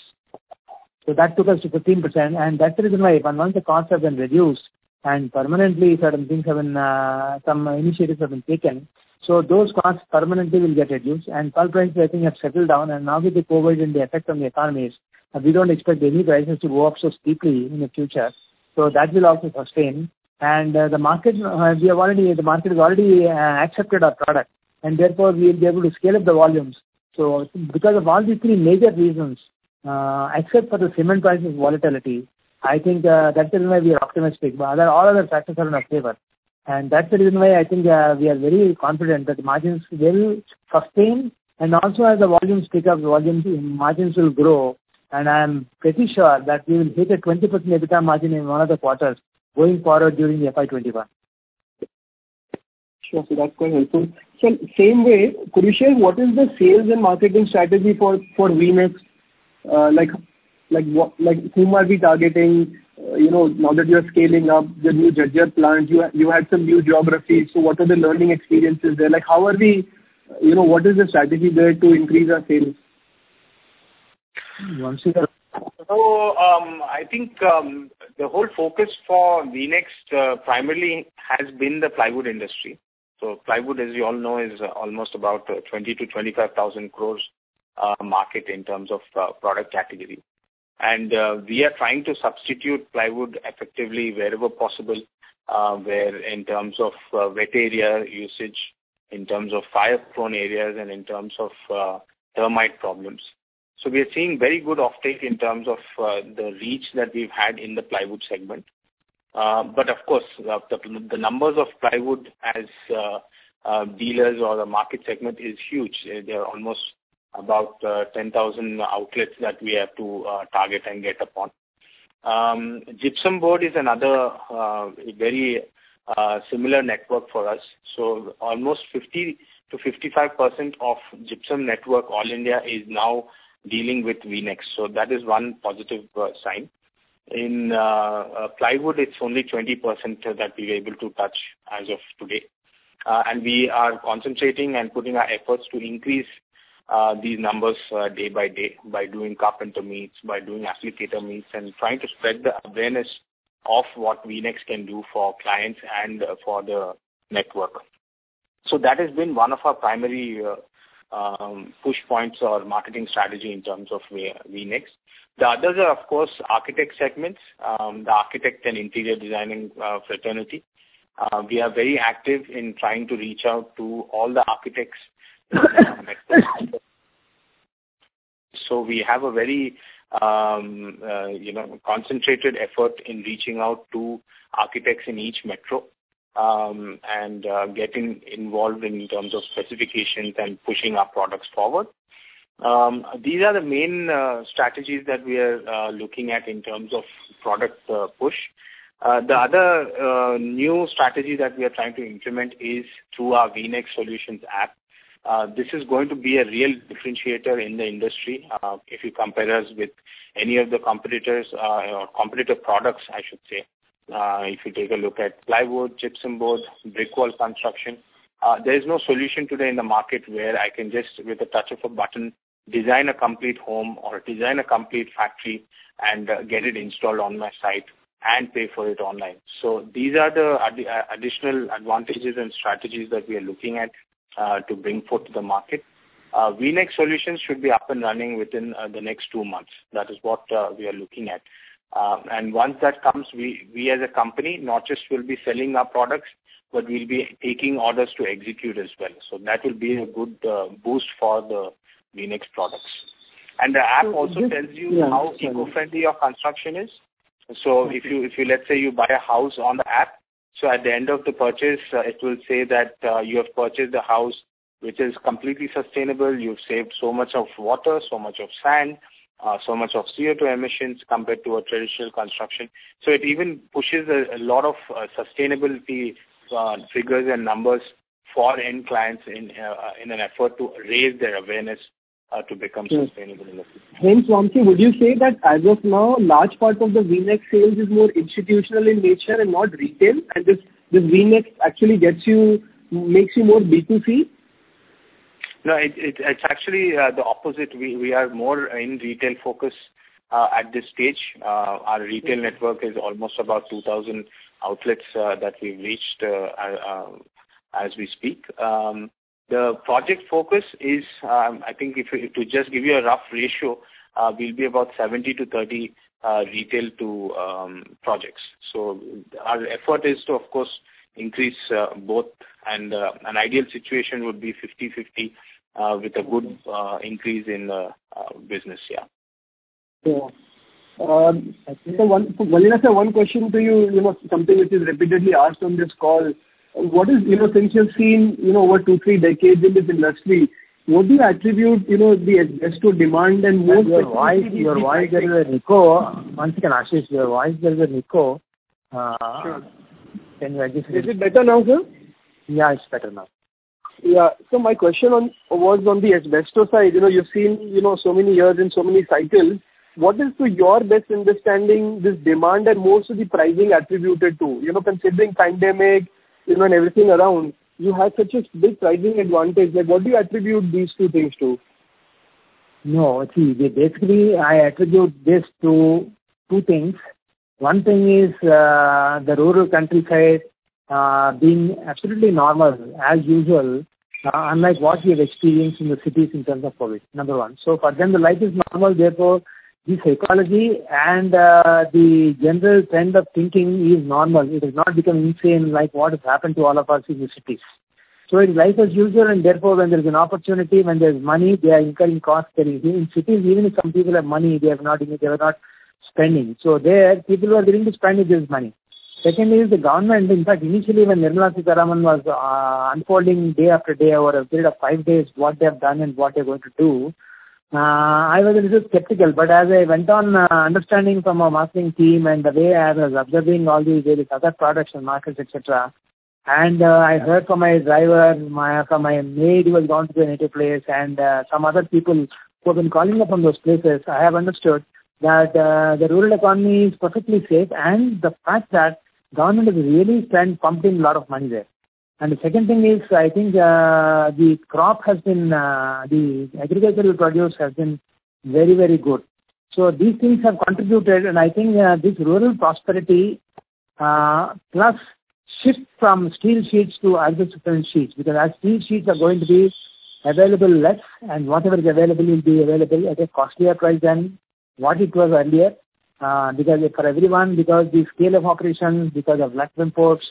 So that took us to fifteen percent and that's the reason why once the costs have been reduced and permanently certain things have been, uh, some initiatives have been taken, so those costs permanently will get reduced and pulp prices I think have settled down and now with the COVID and the effect on the economies, we don't expect any prices to go up so steeply in the future. So that will also sustain. And uh, the market, uh, we have already, the market has already uh, accepted our product and therefore we will be able to scale up the volumes. So because of all these three major reasons, uh, except for the cement prices volatility, I think uh, that's the reason why we are optimistic. But other, all other factors are in our favor. And that's the reason why I think uh, we are very confident that the margins will sustain and also as the volumes pick up, the volumes, margins will grow. And I'm pretty sure that we will hit a twenty percent EBITDA margin in one of the quarters going forward during the F Y twenty-one. Sure, so that's quite helpful. So same way, could you share what is the sales and marketing strategy for, for V NEXT? Uh, like, like what, like whom are we targeting? Uh, you know, now that you're scaling up the new Jhajjar plant, you, you had some new geographies. So what are the learning experiences there? Like how are we, you know, what is the strategy there to increase our sales? So um, I think um, the whole focus for V NEXT uh, primarily has been the plywood industry. So plywood, as you all know, is uh, almost about uh, twenty to twenty-five thousand crores uh, market in terms of uh, product category. And uh, we are trying to substitute plywood effectively wherever possible, uh, where in terms of uh, wet area usage, in terms of fire-prone areas, and in terms of uh, termite problems. So we are seeing very good offtake in terms of uh, the reach that we've had in the plywood segment. Uh, but of course, uh, the, the numbers of plywood as uh, uh, dealers or the market segment is huge. There are almost about uh, ten thousand outlets that we have to uh, target and get upon. Um, gypsum board is another uh, very uh, similar network for us. So almost fifty to fifty-five percent of gypsum network all India is now dealing with V NEXT. So that is one positive uh, sign. In uh, uh, plywood, it's only twenty percent that we are able to touch as of today. Uh, and we are concentrating and putting our efforts to increase uh, these numbers uh, day by day by doing carpenter meets, by doing applicator meets, and trying to spread the awareness of what V NEXT can do for clients and uh, for the network. So that has been one of our primary uh, um, push points or marketing strategy in terms of V NEXT. The others are, of course, architect segments, um, the architect and interior designing uh, fraternity. Uh, we are very active in trying to reach out to all the architects. So we have a very um, uh, you know, concentrated effort in reaching out to architects in each metro. Um, and uh, getting involved in terms of specifications and pushing our products forward. Um, these are the main uh, strategies that we are uh, looking at in terms of product uh, push. Uh, the other uh, new strategy that we are trying to implement is through our V NEXT Solutions app. Uh, this is going to be a real differentiator in the industry uh, if you compare us with any of the competitors uh, or competitor products, I should say. Uh, if you take a look at plywood, gypsum board, brick wall construction, uh, there is no solution today in the market where I can just, with a touch of a button, design a complete home or design a complete factory and uh, get it installed on my site and pay for it online. So these are the ad- additional advantages and strategies that we are looking at uh, to bring forth to the market. Uh, V NEXT Solutions should be up and running within uh, the next two months. That is what uh, we are looking at. Uh, and once that comes, we, we as a company not just will be selling our products, but we'll be taking orders to execute as well. So that will be a good uh, boost for the V NEXT products. And the app so also this, tells you yeah, how sorry. eco-friendly your construction is. So okay. if you, if you let's say you buy a house on the app, so at the end of the purchase, uh, it will say that uh, you have purchased a house which is completely sustainable. You've saved so much of water, so much of sand, Uh, so much of C O two emissions compared to a traditional construction. So it even pushes a, a lot of uh, sustainability uh, figures and numbers for end clients in uh, in an effort to raise their awareness uh, to become yes. sustainable in the future. Hence, Vamsi, would you say that as of now, large part of the V NEXT sales is more institutional in nature and not retail, and this this V NEXT actually gets you, makes you more B two C? No, it, it, it's actually uh, the opposite. We we are more in retail focus uh, at this stage. Uh, our retail network is almost about two thousand outlets uh, that we've reached uh, uh, as we speak. Um, the project focus is, um, I think, if to just give you a rough ratio, uh, we'll be about seventy to thirty uh, retail to um, projects. So our effort is to, of course, increase uh, both, and uh, an ideal situation would be fifty-fifty. Uh, with a good uh, increase in uh, uh, business, yeah. Yeah. Um, so one, Valina sir, one question to you, you know, something which is repeatedly asked on this call. What is, you know, since you've seen, you know, over two, three decades in this industry, what do you attribute, you know, the asbesto demand and more... Your voice, your voice, there is an echo. Once again, Ashish, your voice, there is an echo. Uh, sure. Can you adjust it? Is it better now, sir? Yeah, it's better now. Yeah. So my question on was on the asbesto side. You know, you've seen, you know, so many years and so many cycles. What is, to your best understanding, this demand and most of the pricing attributed to? You know, considering pandemic, you know, and everything around, you have such a big pricing advantage. Like, what do you attribute these two things to? No, see, basically, I attribute this to two things. One thing is uh, the rural countryside uh, being absolutely normal, as usual, uh, unlike what we have experienced in the cities in terms of COVID, number one. So for them, the life is normal, therefore, the psychology and uh, the general trend of thinking is normal. It has not become insane like what has happened to all of us in the cities. So it is life as usual, and therefore when there is an opportunity, when there is money, they are incurring costs. In cities, even if some people have money, they have not, they are not spending. So there, people who are willing to spend this money. Second is the government. In fact, initially when Nirmala Sitharaman was uh, unfolding day after day over a period of five days what they have done and what they are going to do, Uh, I was a little skeptical, but as I went on uh, understanding from our marketing team and the way I was observing all the various other products and markets, et cetera, and uh, I heard from my driver, my, from my maid who has gone to the native place, and uh, some other people who have been calling up from those places, I have understood that uh, the rural economy is perfectly safe, and the fact that government has really spent, pumped in a lot of money there. And the second thing is, I think uh, the crop has been, uh, the agricultural produce has been very, very good. So these things have contributed, and I think uh, this rural prosperity uh, plus shift from steel sheets to agricultural sheets, because as steel sheets are going to be available less, and whatever is available will be available at a costlier price than what it was earlier, uh, because for everyone, because the scale of operations, because of lack of imports,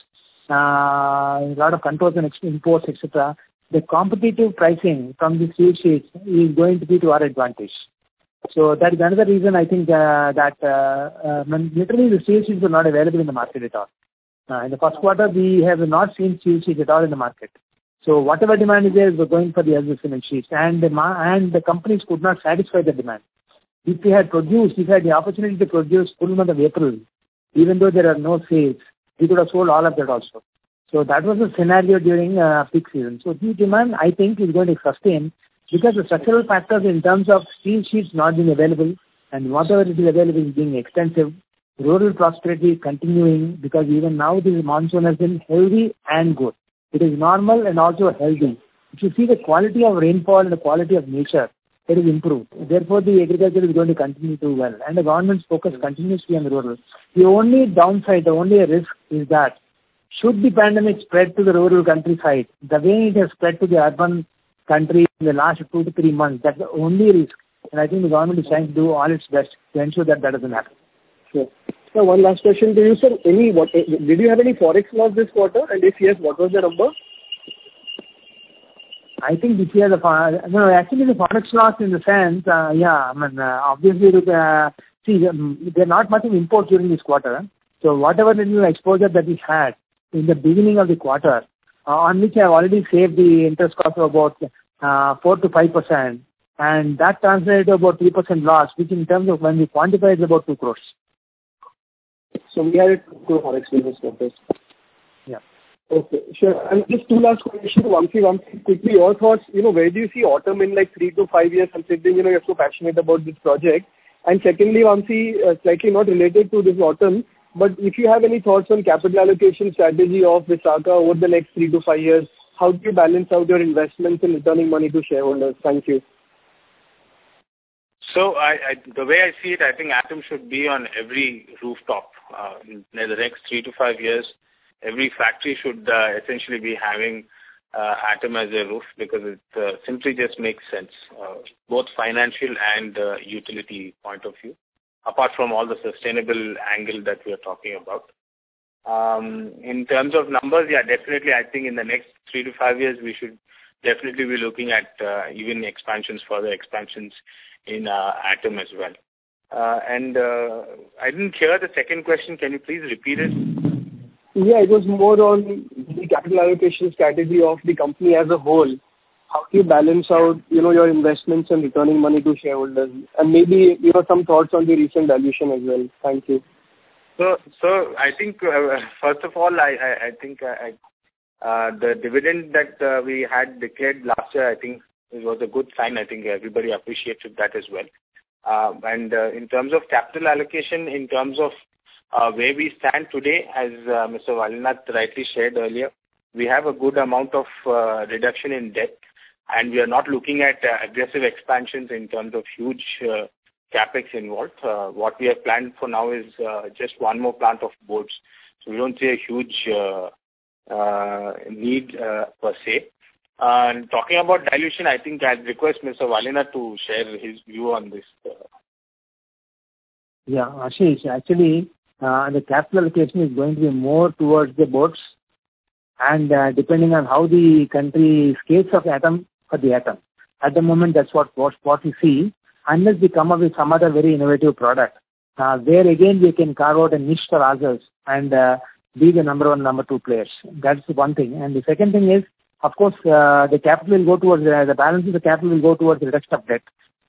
uh, a lot of controls on imports, et cetera, the competitive pricing from the steel sheets is going to be to our advantage. So that is another reason I think uh, that uh, uh, literally the steel sheets were not available in the market at all. Uh, in the first quarter, we have not seen steel sheets at all in the market. So whatever demand is there, we're going for the other cement sheets, and the ma- and the companies could not satisfy the demand. If we had produced, if we had the opportunity to produce full month of April, even though there are no sales, we could have sold all of that also. So that was the scenario during uh, peak season. So the demand, I think, is going to sustain because the structural factors in terms of steel sheets not being available and whatever it is available is being extensive, rural prosperity continuing, because even now this monsoon has been healthy and good. It is normal and also healthy. If you see the quality of rainfall and the quality of nature, it is improved. Therefore, the agriculture is going to continue to do well. And the government's focus continues to be on the rural. The only downside, the only risk is that should the pandemic spread to the rural countryside, the way it has spread to the urban country in the last two to three months, that's the only risk. And I think the government is trying to do all its best to ensure that that doesn't happen. Sure. So one last question to you, sir. Any, what, did you have any forex loss this quarter? And if yes, what was the number? I think this year, the no, actually the forex loss in the sense, uh, yeah, I mean, uh, obviously, uh, see, um, there are not much of imports during this quarter. So whatever the new exposure that we had in the beginning of the quarter, uh, on which I have already saved the interest cost of about uh, four to five percent, and that translated to about three percent loss, which in terms of when we quantify is about two crores. So we had a two forex business purpose. Yeah. Okay, sure. And just two last questions. Vamsi, Vamsi, quickly, your thoughts, you know, where do you see autumn in like three to five years, considering, you know, you're so passionate about this project? And secondly, Vamsi, uh, slightly not related to this autumn, but if you have any thoughts on capital allocation strategy of Vishakha over the next three to five years, how do you balance out your investments and returning money to shareholders? Thank you. So I, I, the way I see it, I think Atom should be on every rooftop uh, in the next three to five years. Every factory should uh, essentially be having uh, Atom as a roof, because it uh, simply just makes sense, uh, both financial and uh, utility point of view, apart from all the sustainable angle that we are talking about. Um, in terms of numbers, yeah, definitely I think in the next three to five years we should definitely be looking at uh, even expansions, further expansions in uh, Atom as well. Uh, and uh, I didn't hear the second question. Can you please repeat it? Yeah, it was more on the capital allocation strategy of the company as a whole. How do you balance out, you know, your investments and returning money to shareholders? And maybe, you know, some thoughts on the recent dilution as well. Thank you. So, so I think, uh, first of all, I, I, I think I, uh, the dividend that uh, we had declared last year, I think it was a good sign. I think everybody appreciated that as well. Uh, and uh, in terms of capital allocation, in terms of Uh, where we stand today, as uh, Mister Walinath rightly shared earlier, we have a good amount of uh, reduction in debt, and we are not looking at uh, aggressive expansions in terms of huge uh, capex involved. Uh, what we have planned for now is uh, just one more plant of boards, so we don't see a huge uh, uh, need uh, per se. Uh, and talking about dilution, I think I'd request Mister Walinath to share his view on this. Uh. Yeah, Ashish, actually, Uh, the capital allocation is going to be more towards the boards, and uh, depending on how the country scales of Atom for the Atom. At the moment, that's what, what, what we see, unless we come up with some other very innovative product, uh, where again we can carve out a niche for ourselves and uh, be the number one, number two players. That's one thing. And the second thing is, of course, uh, the capital will go towards, uh, the balance of the capital will go towards the reduction of debt.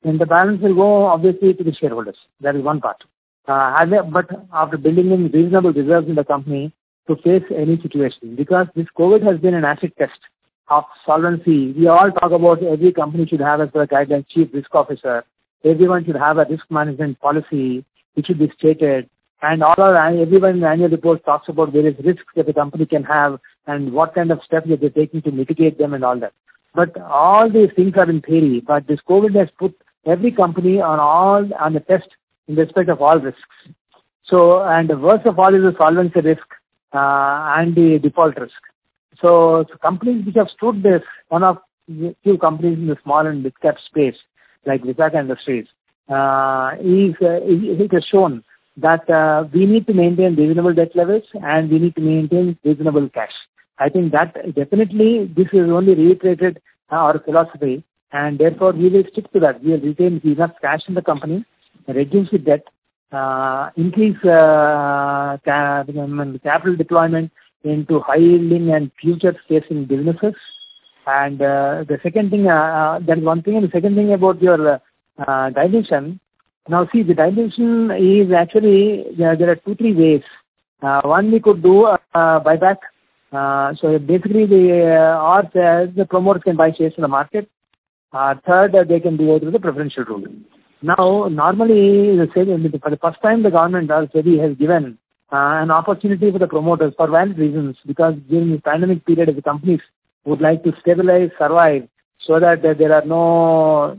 and the balance will go obviously to the shareholders. That is one part. Uh, as a, but after building in reasonable reserves in the company to face any situation, because this COVID has been an acid test of solvency. We all talk about every company should have as per guidelines chief risk officer. Everyone should have a risk management policy. It should be stated. And all our, everyone in the annual report talks about various risks that the company can have and what kind of steps that they're taking to mitigate them and all that. But all these things are in theory. But this COVID has put every company on all on the test in respect of all risks. So, and the worst of all is the solvency risk uh, and the default risk. So, so companies which have stood this, one of the few companies in the small and mid cap space, like Vishakha Industries, uh, is, uh, it has shown that uh, we need to maintain reasonable debt levels and we need to maintain reasonable cash. I think that definitely this is only reiterated uh, our philosophy, and therefore we will stick to that. We will retain enough cash in the company, reduce the debt, uh, increase uh, ca- capital deployment into high-yielding and future-facing businesses. And uh, the second thing, uh, uh, that is one thing, and the second thing about your uh, dilution. Now see, the dilution is actually, uh, there are two, three ways. Uh, one, we could do uh, buyback. Uh, so basically, the uh, or the, the promoters can buy shares in the market. Uh, third, uh, they can do it with the preferential rule. Now, normally, the, for the first time, the government or SEBI has given uh, an opportunity for the promoters for valid reasons, because during the pandemic period, the companies would like to stabilize, survive, so that uh, there are no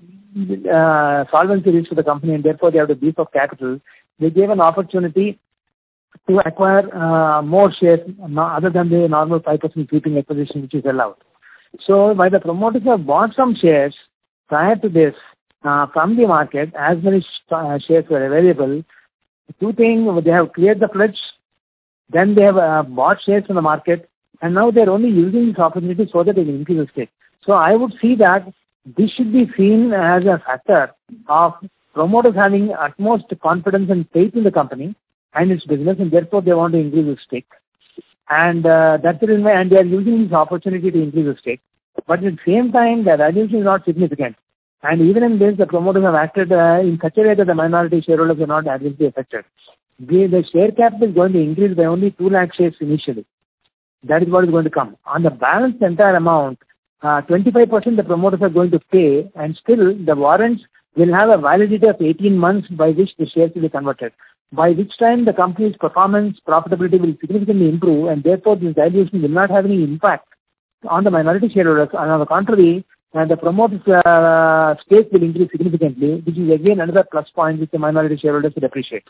uh, solvency risks for the company, and therefore they have the beef of capital. They gave an opportunity to acquire uh, more shares other than the normal five percent sweeping acquisition which is allowed. So, while the promoters have bought some shares prior to this uh, from the market, as many sh- uh, shares were available, two things, they have cleared the pledge, then they have uh, bought shares from the market, and now they are only using this opportunity so that they can increase the stake. So, I would see that this should be seen as a factor of promoters having utmost confidence and faith in the company and its business, and therefore they want to increase the stake. And uh, that's the reason why, and they are using this opportunity to increase the stake. But at the same time, the valuation is not significant. And even in this, the promoters have acted uh, in such a way that the minority shareholders are not adversely affected. The, the share capital is going to increase by only two lakh shares initially. That is what is going to come. On the balanced entire amount, uh, twenty-five percent the promoters are going to pay, and still the warrants will have a validity of eighteen months by which the shares will be converted, by which time the company's performance, profitability will significantly improve, and therefore this dilution will not have any impact on the minority shareholders. And on the contrary, uh, the promoters' uh, stake will increase significantly, which is again another plus point which the minority shareholders will appreciate.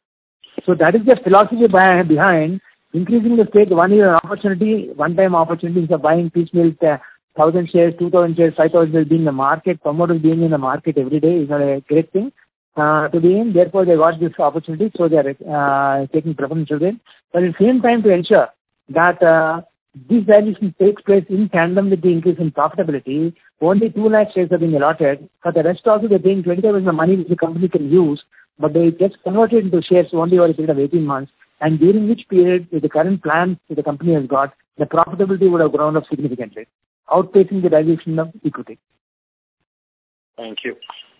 So that is the philosophy by, behind increasing the stake. One is an opportunity, one-time opportunity of buying piecemeal uh, one thousand shares, two thousand shares, five thousand shares being in the market, promoters being in the market every day is not a great thing uh, to be in. Therefore, they got this opportunity, so they are uh, taking preferential rate. But at the same time, to ensure that uh, this dilution takes place in tandem with the increase in profitability, only two lakh shares are being allotted. For the rest also, they're paying twenty-five percent of the money which the company can use, but they get converted into shares only over a period of eighteen months, and during which period, with the current plan that the company has got, the profitability would have grown up significantly, outpacing the dilution of equity. Thank you.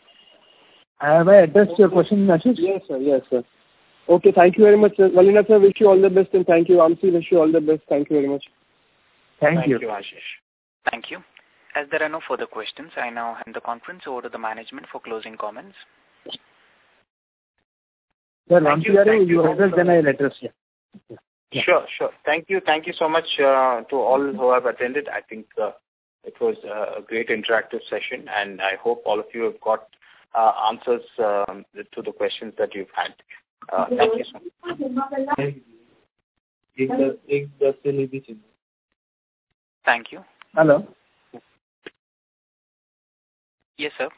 Have I addressed your question, Ashish? Yes, sir. Yes, sir. Okay, thank you very much, sir. Valina, sir, wish you all the best, and thank you. Amsi, wish you all the best. Thank you very much. Thank, Thank you. you, Ashish. Thank you. As there are no further questions, I now hand the conference over to the management for closing comments. Sir, once you, you, you address, then I'll address you. Yeah. Yeah. Sure, sure. Thank you. Thank you so much uh, to all who have attended. I think uh, it was uh, a great interactive session, and I hope all of you have got uh, answers um, to the questions that you've had. Uh, thank you so much. Thank you. Hello. Yes, sir.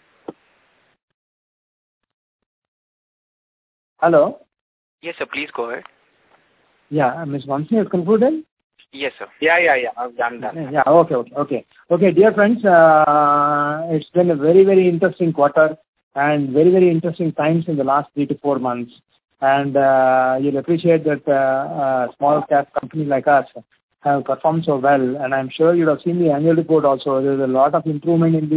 Hello. Yes, sir. Please go ahead. Yeah, Miz Vamsi has concluded? Yes, sir. Yeah, yeah, yeah. I've done that. Yeah, okay, okay, okay. Okay, dear friends, uh, it's been a very, very interesting quarter and very, very interesting times in the last three to four months. And uh, you'll appreciate that uh, a small cap company like us have performed so well. And I'm sure you'd have seen the annual report also. There's a lot of improvement in the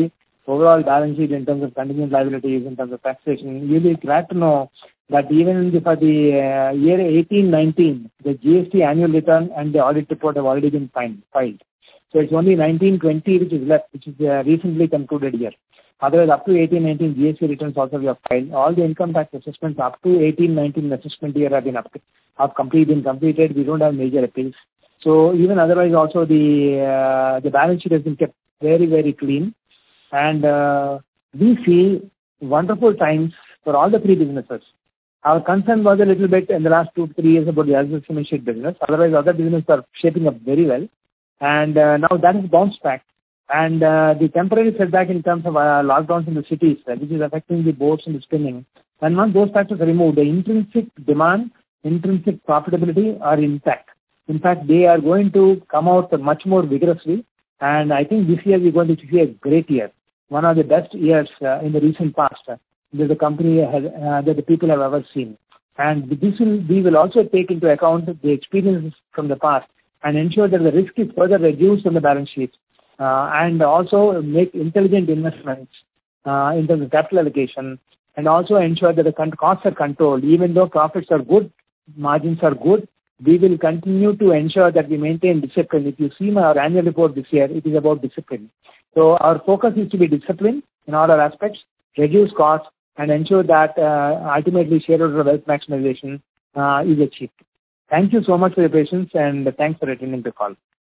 overall balance sheet in terms of contingent liabilities, in terms of taxation, you'll be glad to know that even for the uh, year eighteen nineteen, the G S T annual return and the audit report have already been filed. So it's only nineteen twenty which is left, which is a recently concluded year. Otherwise, up to eighteen nineteen G S T returns also we have filed. All the income tax assessments up to eighteen nineteen assessment year have been up, have completely been completed. We don't have major appeals. So even otherwise also the uh, the balance sheet has been kept very, very clean. And uh, we see wonderful times for all the three businesses. Our concern was a little bit in the last two, three years about the Azusa Cement Sheet business. Otherwise, other businesses are shaping up very well. And uh, now that has bounced back. And uh, the temporary setback in terms of uh, lockdowns in the cities, uh, which is affecting the boats and the spinning, and once those factors are removed, the intrinsic demand, intrinsic profitability are intact. In fact, they are going to come out much more vigorously. And I think this year we're going to see a great year. One of the best years uh, in the recent past uh, that the company has, uh, that the people have ever seen. And this will, we will also take into account the experiences from the past and ensure that the risk is further reduced on the balance sheet, uh, and also make intelligent investments uh, in terms of capital allocation, and also ensure that the costs are controlled. Even though profits are good, margins are good, we will continue to ensure that we maintain discipline. If you see our annual report this year, it is about discipline. So our focus is to be disciplined in all our aspects, reduce costs, and ensure that uh, ultimately shareholder wealth maximization uh, is achieved. Thank you so much for your patience, and thanks for attending the call.